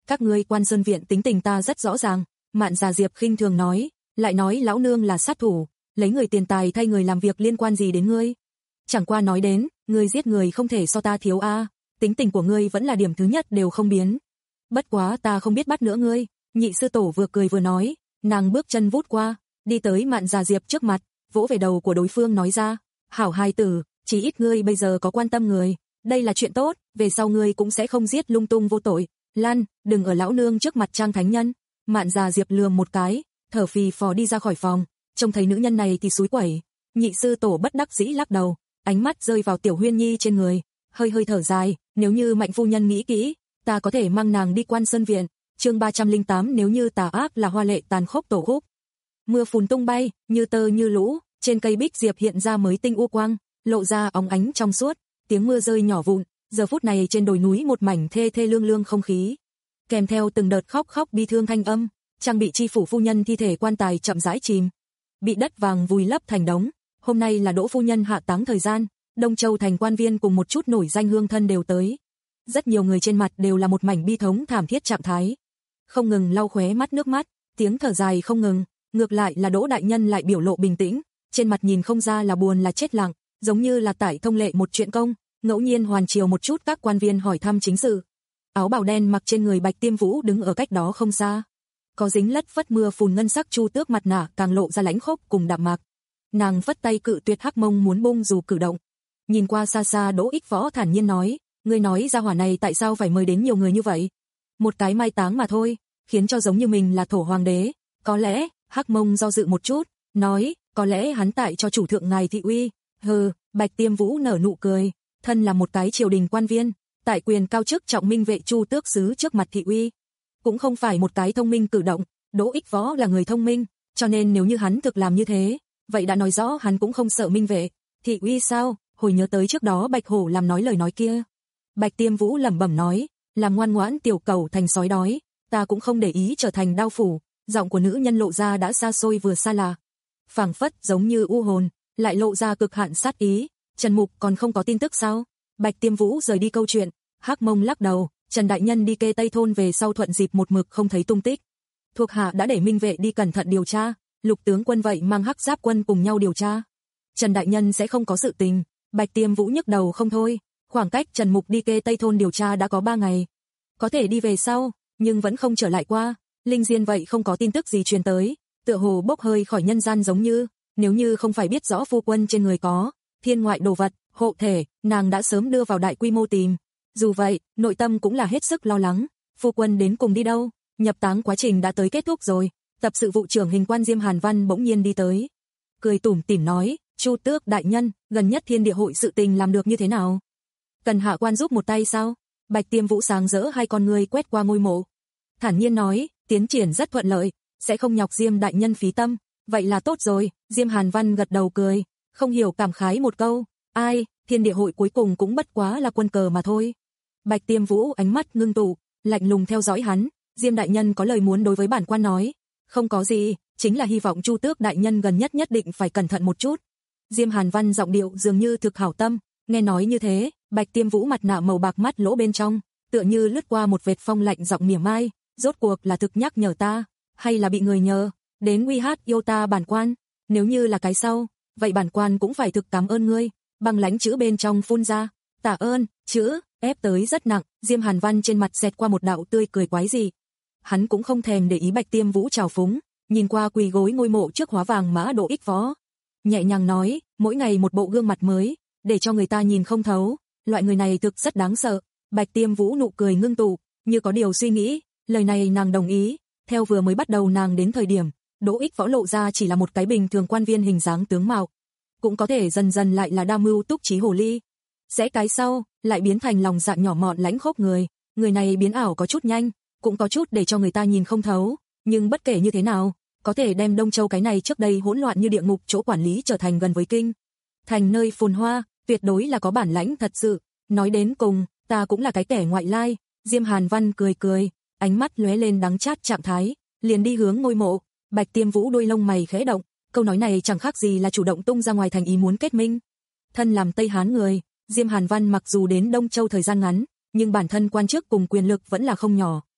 Các ngươi Quan Sơn viện tính tình ta rất rõ ràng, Mạn Già Diệp khinh thường nói, lại nói lão nương là sát thủ, lấy người tiền tài thay người làm việc liên quan gì đến ngươi? Chẳng qua nói đến, ngươi giết người không thể so ta thiếu a, tính tình của ngươi vẫn là điểm thứ nhất đều không biến. Bất quá ta không biết bắt nữa ngươi, nhị sư tổ vừa cười vừa nói, nàng bước chân vút qua, đi tới Mạn Già Diệp trước mặt, vỗ về đầu của đối phương nói ra, hảo hài tử, chỉ ít ngươi bây giờ có quan tâm người, đây là chuyện tốt, về sau ngươi cũng sẽ không giết lung tung vô tội, Lan, đừng ở lão nương trước mặt trang thánh nhân. Mạn Già Diệp lườm một cái, thở phì phò đi ra khỏi phòng, trông thấy nữ nhân này thì xúi quẩy, nhị sư tổ bất đắc dĩ lắc đầu, ánh mắt rơi vào Tiểu Huyên Nhi trên người, hơi hơi thở dài, nếu như Mạnh phu nhân nghĩ kỹ, ta có thể mang nàng đi Quan Sơn viện. Chương ba trăm lẻ tám nếu như tà ác là hoa lệ tàn khốc tổ khúc. Mưa phùn tung bay, như tơ như lũ, trên cây bích diệp hiện ra mới tinh u quang, lộ ra óng ánh trong suốt, tiếng mưa rơi nhỏ vụn, giờ phút này trên đồi núi một mảnh thê thê lương lương không khí, kèm theo từng đợt khóc khóc bi thương thanh âm, trang bị chi phủ phu nhân thi thể quan tài chậm rãi chìm, bị đất vàng vùi lấp thành đống. Hôm nay là Đỗ phu nhân hạ táng thời gian, Đông Châu thành quan viên cùng một chút nổi danh hương thân đều tới. Rất nhiều người trên mặt đều là một mảnh bi thống thảm thiết trạng thái, không ngừng lau khóe mắt nước mắt, tiếng thở dài không ngừng, ngược lại là Đỗ đại nhân lại biểu lộ bình tĩnh, trên mặt nhìn không ra là buồn là chết lặng, giống như là tại thông lệ một chuyện công, ngẫu nhiên hoàn chiều một chút các quan viên hỏi thăm chính sự. Áo bào đen mặc trên người Bạch Tiêm Vũ đứng ở cách đó không xa, có dính lất phất mưa phùn ngân sắc chu tước mặt nạ càng lộ ra lãnh khốc cùng đạm mạc. Nàng phất tay cự tuyệt Hắc Mông muốn bung dù cử động. Nhìn qua xa xa Đỗ Ích Võ thản nhiên nói, ngươi nói ra hỏa này tại sao phải mời đến nhiều người như vậy? Một cái mai táng mà thôi, khiến cho giống như mình là thổ hoàng đế, có lẽ, Hắc Mông do dự một chút, nói, có lẽ hắn tại cho chủ thượng ngài thị uy. Hừ, Bạch Tiêm Vũ nở nụ cười, thân là một cái triều đình quan viên, tại quyền cao chức trọng minh vệ Chu tước sứ trước mặt thị uy, cũng không phải một cái thông minh cử động. Đỗ Ích Võ là người thông minh, cho nên nếu như hắn thực làm như thế, vậy đã nói rõ hắn cũng không sợ minh vệ. Thị uy sao? Hồi nhớ tới trước đó Bạch Hổ làm nói lời nói kia. Bạch Tiêm Vũ lẩm bẩm nói, làm ngoan ngoãn tiểu cẩu thành sói đói, ta cũng không để ý trở thành đao phủ. Giọng của nữ nhân lộ ra đã xa xôi vừa xa lạ, phảng phất giống như u hồn, lại lộ ra cực hạn sát ý. Trần Mục còn không có tin tức sao? Bạch Tiêm Vũ rời đi câu chuyện. Hắc Mông lắc đầu, Trần đại nhân đi Kê Tây thôn về sau thuận dịp một mực không thấy tung tích. Thuộc hạ đã để minh vệ đi cẩn thận điều tra, Lục tướng quân vậy mang Hắc Giáp quân cùng nhau điều tra. Trần đại nhân sẽ không có sự tình. Bạch Tiêm Vũ nhức đầu không thôi, khoảng cách Trần Mục đi Kê Tây thôn điều tra đã có ba ngày. Có thể đi về sau, nhưng vẫn không trở lại qua. Linh Diên vậy không có tin tức gì truyền tới, tựa hồ bốc hơi khỏi nhân gian giống như, nếu như không phải biết rõ phu quân trên người có thiên ngoại đồ vật, hộ thể, nàng đã sớm đưa vào đại quy mô tìm. Dù vậy, nội tâm cũng là hết sức lo lắng, phu quân đến cùng đi đâu? Nhập táng quá trình đã tới kết thúc rồi. Tập sự vụ trưởng Hình quan Diêm Hàn Văn bỗng nhiên đi tới, cười tủm tỉm nói, Chu tước đại nhân, gần nhất thiên địa hội sự tình làm được như thế nào? Cần hạ quan giúp một tay sao? Bạch Tiêm Vũ sáng rỡ hai con ngươi quét qua ngôi mộ, thản nhiên nói, tiến triển rất thuận lợi, sẽ không nhọc Diêm đại nhân phí tâm. Vậy là tốt rồi. Diêm Hàn Văn gật đầu cười, không hiểu cảm khái một câu, ai, thiên địa hội cuối cùng cũng bất quá là quân cờ mà thôi. Bạch Tiêm Vũ ánh mắt ngưng tụ, lạnh lùng theo dõi hắn. Diêm đại nhân có lời muốn đối với bản quan nói? Không có gì, chính là hy vọng Chu tước đại nhân gần nhất nhất định phải cẩn thận một chút. Diêm Hàn Văn giọng điệu dường như thực hảo tâm. Nghe nói như thế, Bạch Tiêm Vũ mặt nạ màu bạc mắt lỗ bên trong, tựa như lướt qua một vệt phong lạnh giọng mỉa mai, rốt cuộc là thực nhắc nhở ta, hay là bị người nhờ đến uy hát yêu ta bản quan? Nếu như là cái sau, vậy bản quan cũng phải thực cảm ơn ngươi. Băng lãnh chữ bên trong phun ra, tạ ơn, chữ ép tới rất nặng. Diêm Hàn Văn trên mặt xẹt qua một đạo tươi cười quái dị. Hắn cũng không thèm để ý Bạch Tiêm Vũ trào phúng, nhìn qua quỳ gối ngôi mộ trước hóa vàng mã Đỗ Ích Võ, nhẹ nhàng nói, mỗi ngày một bộ gương mặt mới, để cho người ta nhìn không thấu, loại người này thực rất đáng sợ. Bạch Tiêm Vũ nụ cười ngưng tụ, như có điều suy nghĩ, lời này nàng đồng ý. Theo vừa mới bắt đầu nàng đến thời điểm, Đỗ Ích Võ lộ ra chỉ là một cái bình thường quan viên hình dáng tướng mạo, cũng có thể dần dần lại là đa mưu túc trí hồ ly, sẽ cái sau lại biến thành lòng dạ nhỏ mọn lãnh khốc người. Người này biến ảo có chút nhanh, cũng có chút để cho người ta nhìn không thấu, nhưng bất kể như thế nào, có thể đem Đông Châu cái này trước đây hỗn loạn như địa ngục chỗ quản lý trở thành gần với kinh thành nơi phồn hoa, tuyệt đối là có bản lãnh thật sự. Nói đến cùng, ta cũng là cái kẻ ngoại lai. Diêm Hàn Văn cười cười, ánh mắt lóe lên đắng chát trạng thái, liền đi hướng ngôi mộ. Bạch Tiêm Vũ đôi lông mày khẽ động, câu nói này chẳng khác gì là chủ động tung ra ngoài thành ý muốn kết minh. Thân làm Tây Hán người, Diêm Hàn Văn mặc dù đến Đông Châu thời gian ngắn, nhưng bản thân quan chức cùng quyền lực vẫn là không nhỏ.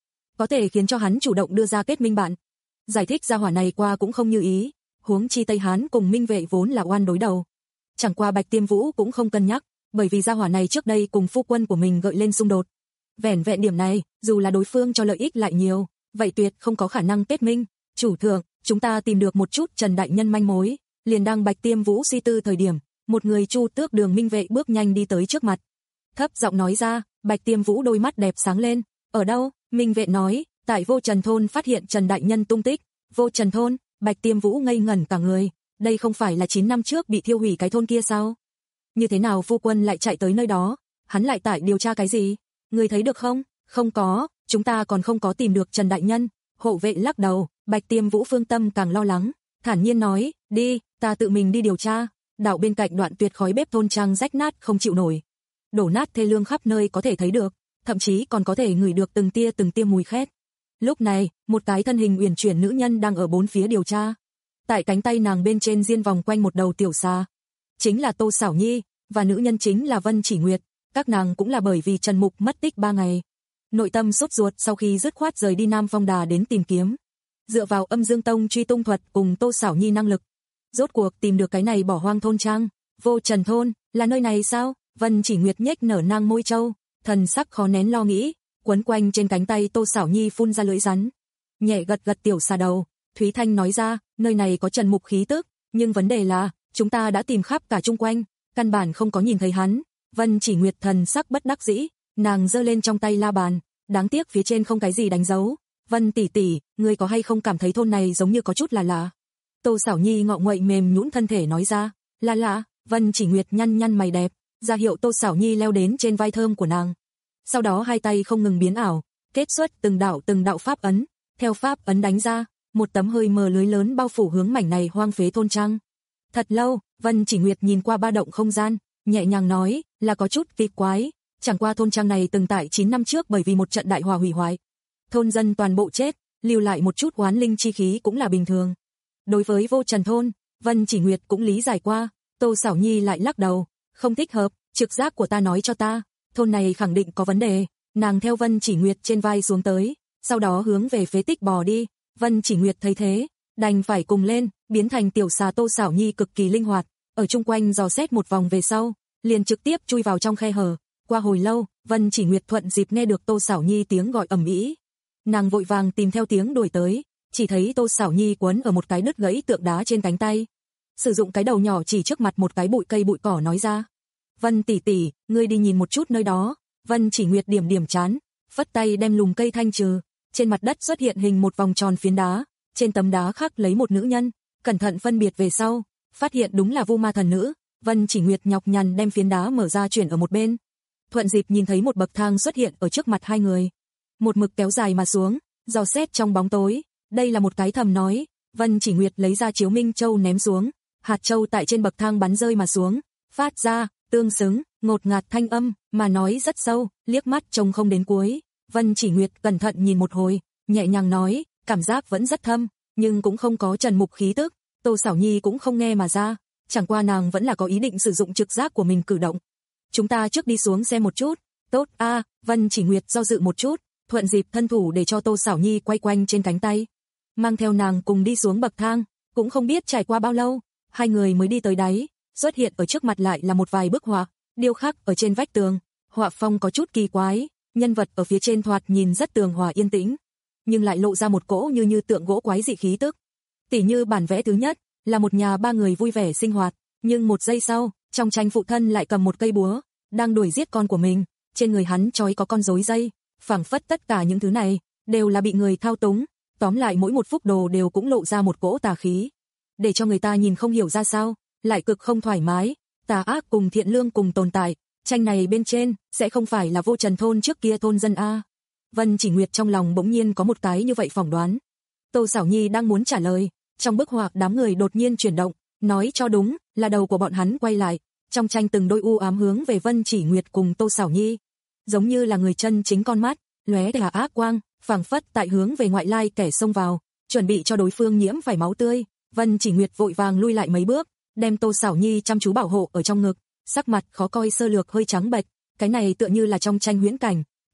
có thể khiến cho hắn chủ động đưa ra kết minh bạn. Giải thích gia hỏa này qua cũng không như ý, huống chi Tây Hán cùng Minh Vệ vốn là oan đối đầu. Chẳng qua Bạch Tiêm Vũ cũng không cân nhắc, bởi vì gia hỏa này trước đây cùng phu quân của mình gợi lên xung đột. Vẻn vẹn điểm này, dù là đối phương cho lợi ích lại nhiều, vậy tuyệt không có khả năng kết minh. Chủ thượng, chúng ta tìm được một chút Trần đại nhân manh mối, liền đang Bạch Tiêm Vũ suy tư thời điểm, một người Chu Tước Đường Minh Vệ bước nhanh đi tới trước mặt. Thấp giọng nói ra, Bạch Tiêm Vũ đôi mắt đẹp sáng lên, ở đâu? Minh Vệ nói, tại Vô Trần thôn phát hiện Trần đại nhân tung tích. Vô Trần thôn? Bạch Tiêm Vũ ngây ngẩn cả người, đây không phải là chín năm trước bị thiêu hủy cái thôn kia sao? Như thế nào phu quân lại chạy tới nơi đó? Hắn lại tại điều tra cái gì? Người thấy được không? Không có, chúng ta còn không có tìm được Trần đại nhân. Hộ vệ lắc đầu, Bạch Tiêm Vũ phương tâm càng lo lắng, thản nhiên nói, đi, ta tự mình đi điều tra. Đảo bên cạnh đoạn tuyệt khói bếp thôn trang rách nát không chịu nổi. Đổ nát thê lương khắp nơi có thể thấy được, thậm chí còn có thể ngửi được từng tia từng tia mùi khét. Lúc này, một cái thân hình uyển chuyển nữ nhân đang ở bốn phía điều tra. Tại cánh tay nàng bên trên diên vòng quanh một đầu tiểu xà. Chính là Tô Xảo Nhi, và nữ nhân chính là Vân Chỉ Nguyệt, các nàng cũng là bởi vì Trần Mục mất tích ba ngày. Nội tâm sốt ruột sau khi dứt khoát rời đi Nam Phong Đà đến tìm kiếm. Dựa vào Âm Dương Tông truy tung thuật cùng Tô Xảo Nhi năng lực, rốt cuộc tìm được cái này bỏ hoang thôn trang. Vô Trần thôn, là nơi này sao? Vân Chỉ Nguyệt nhếch nở nang môi trâu, thần sắc khó nén lo nghĩ, quấn quanh trên cánh tay Tô Xảo Nhi phun ra lưỡi rắn. Nhẹ gật gật tiểu xà đầu, Thúy Thanh nói ra, nơi này có Trần Mục khí tức, nhưng vấn đề là, chúng ta đã tìm khắp cả chung quanh, căn bản không có nhìn thấy hắn. Vân Chỉ Nguyệt thần sắc bất đắc dĩ, nàng giơ lên trong tay la bàn, đáng tiếc phía trên không cái gì đánh dấu. Vân tỷ tỷ, ngươi có hay không cảm thấy thôn này giống như có chút là lạ? Tô Xảo Nhi ngọ nguậy mềm nhũn thân thể nói ra, là lạ. Vân Chỉ Nguyệt nhăn nhăn mày đẹp, ra hiệu Tô Xảo Nhi leo đến trên vai thơm của nàng. Sau đó hai tay không ngừng biến ảo, kết xuất từng đạo từng đạo pháp ấn, theo pháp ấn đánh ra, một tấm hơi mờ lưới lớn bao phủ hướng mảnh này hoang phế thôn trang. Thật lâu, Vân Chỉ Nguyệt nhìn qua ba động không gian, nhẹ nhàng nói, là có chút kỳ quái, chẳng qua thôn trang này từng tại chín năm trước bởi vì một trận đại hỏa hủy hoại, thôn dân toàn bộ chết, lưu lại một chút oán linh chi khí cũng là bình thường. Đối với Vô Trần thôn, Vân Chỉ Nguyệt cũng lý giải qua, Tô Xảo Nhi lại lắc đầu, không thích hợp, trực giác của ta nói cho ta, thôn này khẳng định có vấn đề. Nàng theo Vân Chỉ Nguyệt trên vai xuống tới, sau đó hướng về phế tích bò đi. Vân Chỉ Nguyệt thấy thế, đành phải cùng lên, biến thành tiểu xà. Tô Xảo Nhi cực kỳ linh hoạt, ở chung quanh dò xét một vòng về sau, liền trực tiếp chui vào trong khe hở. Qua hồi lâu, Vân Chỉ Nguyệt thuận dịp nghe được Tô Xảo Nhi tiếng gọi ầm ĩ, nàng vội vàng tìm theo tiếng đuổi tới, chỉ thấy Tô Xảo Nhi quấn ở một cái đứt gãy tượng đá trên cánh tay, sử dụng cái đầu nhỏ chỉ trước mặt một cái bụi cây bụi cỏ nói ra, Vân tỷ tỷ, ngươi đi nhìn một chút nơi đó. Vân Chỉ Nguyệt điểm điểm chán, phất tay đem lùm cây thanh trừ, trên mặt đất xuất hiện hình một vòng tròn phiến đá, trên tấm đá khắc lấy một nữ nhân, cẩn thận phân biệt về sau, phát hiện đúng là Vu Ma thần nữ. Vân Chỉ Nguyệt nhọc nhằn đem phiến đá mở ra chuyển ở một bên, thuận dịp nhìn thấy một bậc thang xuất hiện ở trước mặt hai người, một mực kéo dài mà xuống, dò xét trong bóng tối, đây là một cái thầm nói. Vân Chỉ Nguyệt lấy ra chiếu minh châu ném xuống, hạt châu tại trên bậc thang bắn rơi mà xuống, phát ra tương xứng, ngột ngạt thanh âm, mà nói rất sâu, liếc mắt trông không đến cuối. Vân Chỉ Nguyệt cẩn thận nhìn một hồi, nhẹ nhàng nói, cảm giác vẫn rất thâm, nhưng cũng không có Trần Mục khí tức. Tô Xảo Nhi cũng không nghe mà ra, chẳng qua nàng vẫn là có ý định sử dụng trực giác của mình cử động. Chúng ta trước đi xuống xem một chút. Tốt a. À, Vân Chỉ Nguyệt do dự một chút, thuận dịp thân thủ để cho Tô Xảo Nhi quay quanh trên cánh tay, mang theo nàng cùng đi xuống bậc thang. Cũng không biết trải qua bao lâu, hai người mới đi tới đáy, xuất hiện ở trước mặt lại là một vài bức họa, điêu khắc ở trên vách tường. Họa phong có chút kỳ quái, nhân vật ở phía trên thoạt nhìn rất tường hòa yên tĩnh, nhưng lại lộ ra một cỗ như như tượng gỗ quái dị khí tức. Tỉ như bản vẽ thứ nhất, là một nhà ba người vui vẻ sinh hoạt, nhưng một giây sau, trong tranh phụ thân lại cầm một cây búa, đang đuổi giết con của mình, trên người hắn trói có con rối dây, phảng phất tất cả những thứ này đều là bị người thao túng, tóm lại mỗi một phúc đồ đều cũng lộ ra một cỗ tà khí, để cho người ta nhìn không hiểu ra sao, lại cực không thoải mái. Tà ác cùng thiện lương cùng tồn tại, tranh này bên trên sẽ không phải là Vô Trần thôn trước kia thôn dân a? Vân Chỉ Nguyệt trong lòng bỗng nhiên có một cái như vậy phỏng đoán. Tô Xảo Nhi đang muốn trả lời, trong bức họa đám người đột nhiên chuyển động, nói cho đúng, là đầu của bọn hắn quay lại, trong tranh từng đôi u ám hướng về Vân Chỉ Nguyệt cùng Tô Xảo Nhi, giống như là người chân chính con mắt, lóe tà ác quang, phảng phất tại hướng về ngoại lai kẻ xông vào, chuẩn bị cho đối phương nhiễm phải máu tươi. Vân Chỉ Nguyệt vội vàng lui lại mấy bước, đem Tô Xảo Nhi chăm chú bảo hộ ở trong ngực, sắc mặt khó coi sơ lược hơi trắng bệch, cái này tựa như là trong tranh huyễn cảnh. Bang,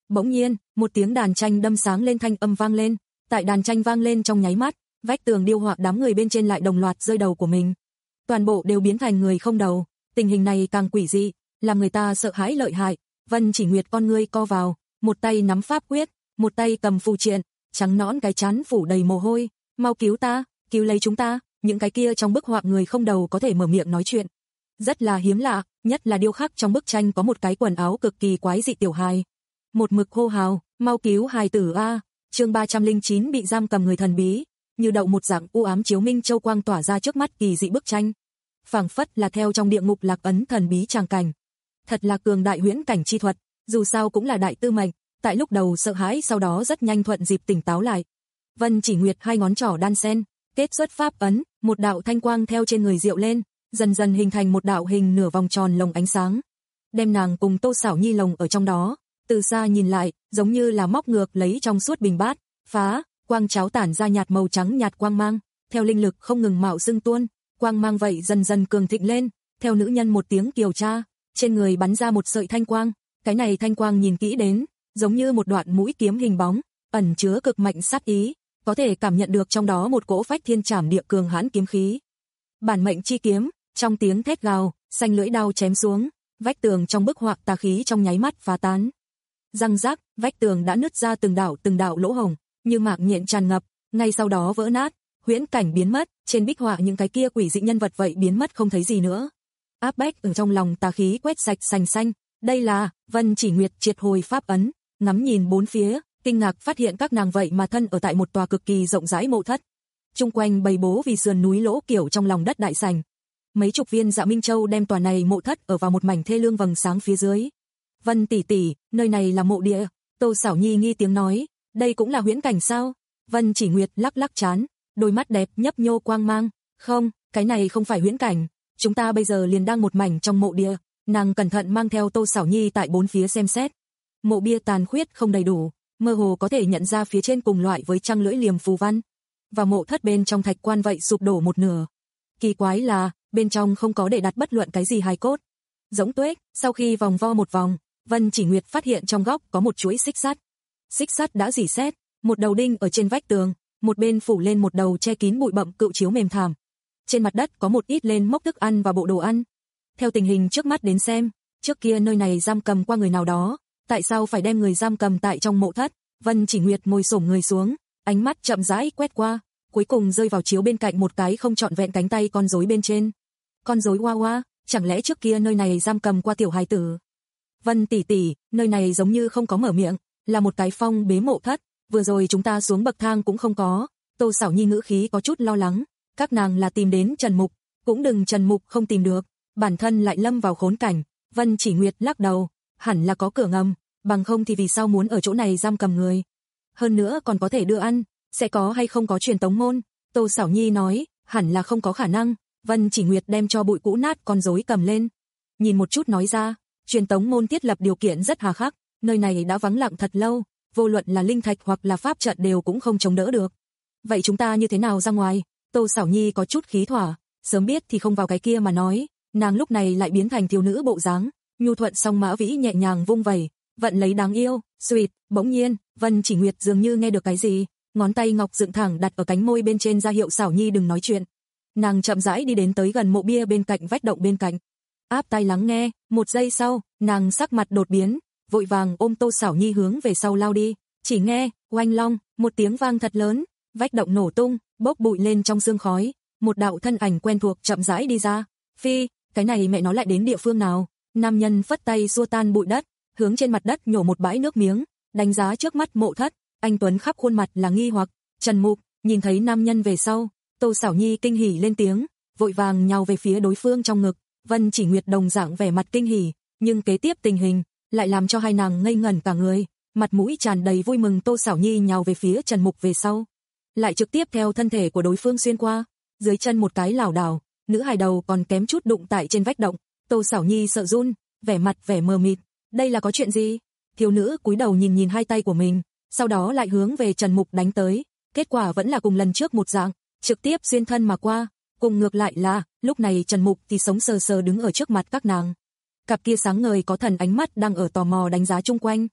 Bỗng nhiên, một tiếng đàn tranh đâm sáng lên, thanh âm vang lên, tại đàn tranh vang lên trong nháy mắt, vách tường điêu họa đám người bên trên lại đồng loạt rơi đầu của mình. Toàn bộ đều biến thành người không đầu, tình hình này càng quỷ dị, làm người ta sợ hãi lợi hại. Vân Chỉ Nguyệt con ngươi co vào, một tay nắm pháp quyết, một tay cầm phù triện, trắng nõn cái trán phủ đầy mồ hôi, mau cứu ta, cứu lấy chúng ta. Những cái kia trong bức họa người không đầu có thể mở miệng nói chuyện, rất là hiếm lạ, nhất là điêu khắc trong bức tranh có một cái quần áo cực kỳ quái dị tiểu hài. Một mực hô hào, mau cứu hài tử a. Chương ba trăm lẻ chín bị giam cầm người thần bí, như đậu một dạng u ám chiếu minh châu quang tỏa ra trước mắt kỳ dị bức tranh. Phảng phất là theo trong địa ngục lạc ấn thần bí tràng cảnh. Thật là cường đại huyễn cảnh chi thuật, dù sao cũng là đại tư mệnh, tại lúc đầu sợ hãi sau đó rất nhanh thuận dịp tỉnh táo lại. Vân Chỉ Nguyệt hai ngón trỏ đan sen, kết xuất pháp ấn, một đạo thanh quang theo trên người diệu lên, dần dần hình thành một đạo hình nửa vòng tròn lồng ánh sáng. Đem nàng cùng Tô Sảo Nhi lồng ở trong đó, từ xa nhìn lại, giống như là móc ngược lấy trong suốt bình bát, phá, quang cháo tản ra nhạt màu trắng nhạt quang mang, theo linh lực không ngừng mạo dưng tuôn, quang mang vậy dần dần cường thịnh lên, theo nữ nhân một tiếng kiều tra, trên người bắn ra một sợi thanh quang, cái này thanh quang nhìn kỹ đến, giống như một đoạn mũi kiếm hình bóng, ẩn chứa cực mạnh sát ý, có thể cảm nhận được trong đó một cỗ phách thiên trảm địa cường hãn kiếm khí. Bản mệnh chi kiếm, trong tiếng thét gào, xanh lưỡi đao chém xuống, vách tường trong bức họa tà khí trong nháy mắt phá tán. Răng rác, vách tường đã nứt ra từng đạo từng đạo lỗ hổng, như mạng nhện tràn ngập, ngay sau đó vỡ nát, huyễn cảnh biến mất, trên bích họa những cái kia quỷ dị nhân vật vậy biến mất không thấy gì nữa. Áp bách ở trong lòng tà khí quét sạch sành xanh, đây là Vân Chỉ Nguyệt triệt hồi pháp ấn, ngắm nhìn bốn phía, kinh ngạc phát hiện các nàng vậy mà thân ở tại một tòa cực kỳ rộng rãi mộ thất. Chung quanh bầy bố vì sườn núi lỗ kiểu trong lòng đất đại sảnh. Mấy chục viên Dạ Minh Châu đem tòa này mộ thất ở vào một mảnh thê lương vầng sáng phía dưới. Vân tỷ tỷ, nơi này là mộ địa. Tô Sảo Nhi nghi tiếng nói, đây cũng là huyễn cảnh sao? Vân Chỉ Nguyệt lắc lắc trán, đôi mắt đẹp nhấp nhô quang mang, không, cái này không phải huyễn cảnh, chúng ta bây giờ liền đang một mảnh trong mộ địa. Nàng cẩn thận mang theo Tô Sảo Nhi tại bốn phía xem xét. Mộ bia tàn khuyết không đầy đủ, mơ hồ có thể nhận ra phía trên cùng loại với trăng lưỡi liềm phù văn, và mộ thất bên trong thạch quan vậy sụp đổ một nửa. Kỳ quái là, bên trong không có để đặt bất luận cái gì hài cốt. Giống tuếch, sau khi vòng vo một vòng, Vân Chỉ Nguyệt phát hiện trong góc có một chuỗi xích sắt. Xích sắt đã rỉ sét, một đầu đinh ở trên vách tường, một bên phủ lên một đầu che kín bụi bặm cựu chiếu mềm thảm. Trên mặt đất có một ít lên mốc thức ăn và bộ đồ ăn. Theo tình hình trước mắt đến xem, trước kia nơi này giam cầm qua người nào đó, tại sao phải đem người giam cầm tại trong mộ thất? Vân Chỉ Nguyệt ngồi xổm người xuống, ánh mắt chậm rãi quét qua, cuối cùng rơi vào chiếu bên cạnh một cái không trọn vẹn cánh tay con rối bên trên. Con rối Hoa Hoa, chẳng lẽ trước kia nơi này giam cầm qua tiểu hài tử? Vân tỷ tỷ, nơi này giống như không có mở miệng, là một cái phong bế mộ thất, vừa rồi chúng ta xuống bậc thang cũng không có. Tô Sảo Nhi ngữ khí có chút lo lắng, các nàng là tìm đến Trần Mục, cũng đừng Trần Mục không tìm được, bản thân lại lâm vào khốn cảnh. Vân Chỉ Nguyệt lắc đầu, hẳn là có cửa ngầm, bằng không thì vì sao muốn ở chỗ này giam cầm người? Hơn nữa còn có thể đưa ăn, sẽ có hay không có truyền tống môn? Tô Sảo Nhi nói, hẳn là không có khả năng. Vân Chỉ Nguyệt đem cho bụi cũ nát con rối cầm lên, nhìn một chút nói ra, truyền tống môn thiết lập điều kiện rất hà khắc, nơi này đã vắng lặng thật lâu, vô luận là linh thạch hoặc là pháp trận đều cũng không chống đỡ được. Vậy chúng ta như thế nào ra ngoài? Tô Sảo Nhi có chút khí thỏa, sớm biết thì không vào cái kia mà nói, nàng lúc này lại biến thành thiếu nữ bộ dáng, nhu thuận song mã vĩ nhẹ nhàng vung vẩy, vận lấy đáng yêu, sweet. Bỗng nhiên, Vân Chỉ Nguyệt dường như nghe được cái gì, ngón tay ngọc dựng thẳng đặt ở cánh môi bên trên ra hiệu Sảo Nhi đừng nói chuyện. Nàng chậm rãi đi đến tới gần mộ bia bên cạnh vách động bên cạnh, áp tai lắng nghe. Một giây sau, nàng sắc mặt đột biến, vội vàng ôm Tô Sảo Nhi hướng về sau lao đi. Chỉ nghe, oanh long, một tiếng vang thật lớn, vách động nổ tung, bốc bụi lên trong sương khói, một đạo thân ảnh quen thuộc chậm rãi đi ra. Phi, cái này mẹ nó lại đến địa phương nào? Nam nhân phất tay xua tan bụi đất, hướng trên mặt đất nhổ một bãi nước miếng, đánh giá trước mắt mộ thất, anh tuấn khắp khuôn mặt là nghi hoặc. Trần Mục, nhìn thấy nam nhân về sau, Tô Sảo Nhi kinh hỉ lên tiếng, vội vàng nhào về phía đối phương trong ngực. Vân Chỉ Nguyệt đồng dạng vẻ mặt kinh hỉ, nhưng kế tiếp tình hình lại làm cho hai nàng ngây ngẩn cả người, mặt mũi tràn đầy vui mừng. Tô Sảo Nhi nhào về phía Trần Mục về sau, lại trực tiếp theo thân thể của đối phương xuyên qua, dưới chân một cái lảo đảo, nữ hài đầu còn kém chút đụng tại trên vách động. Tô Sảo Nhi sợ run, vẻ mặt vẻ mờ mịt, đây là có chuyện gì? Thiếu nữ cúi đầu nhìn nhìn hai tay của mình, sau đó lại hướng về Trần Mục đánh tới, kết quả vẫn là cùng lần trước một dạng, trực tiếp xuyên thân mà qua. Cùng ngược lại là, lúc này Trần Mục thì sống sờ sờ đứng ở trước mặt các nàng. Cặp kia sáng ngời có thần ánh mắt đang ở tò mò đánh giá chung quanh.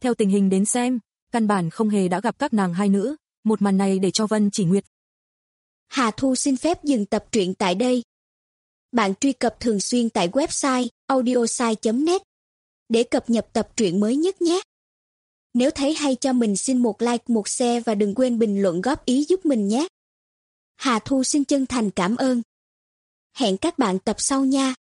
Theo tình hình đến xem, căn bản không hề đã gặp các nàng hai nữ, một màn này để cho Vân Chỉ Nguyệt. Hà Thu xin phép dừng tập truyện tại đây. Bạn truy cập thường xuyên tại website audiosai chấm net để cập nhật tập truyện mới nhất nhé. Nếu thấy hay cho mình xin một like, một share và đừng quên bình luận góp ý giúp mình nhé. Hà Thu xin chân thành cảm ơn. Hẹn các bạn tập sau nha.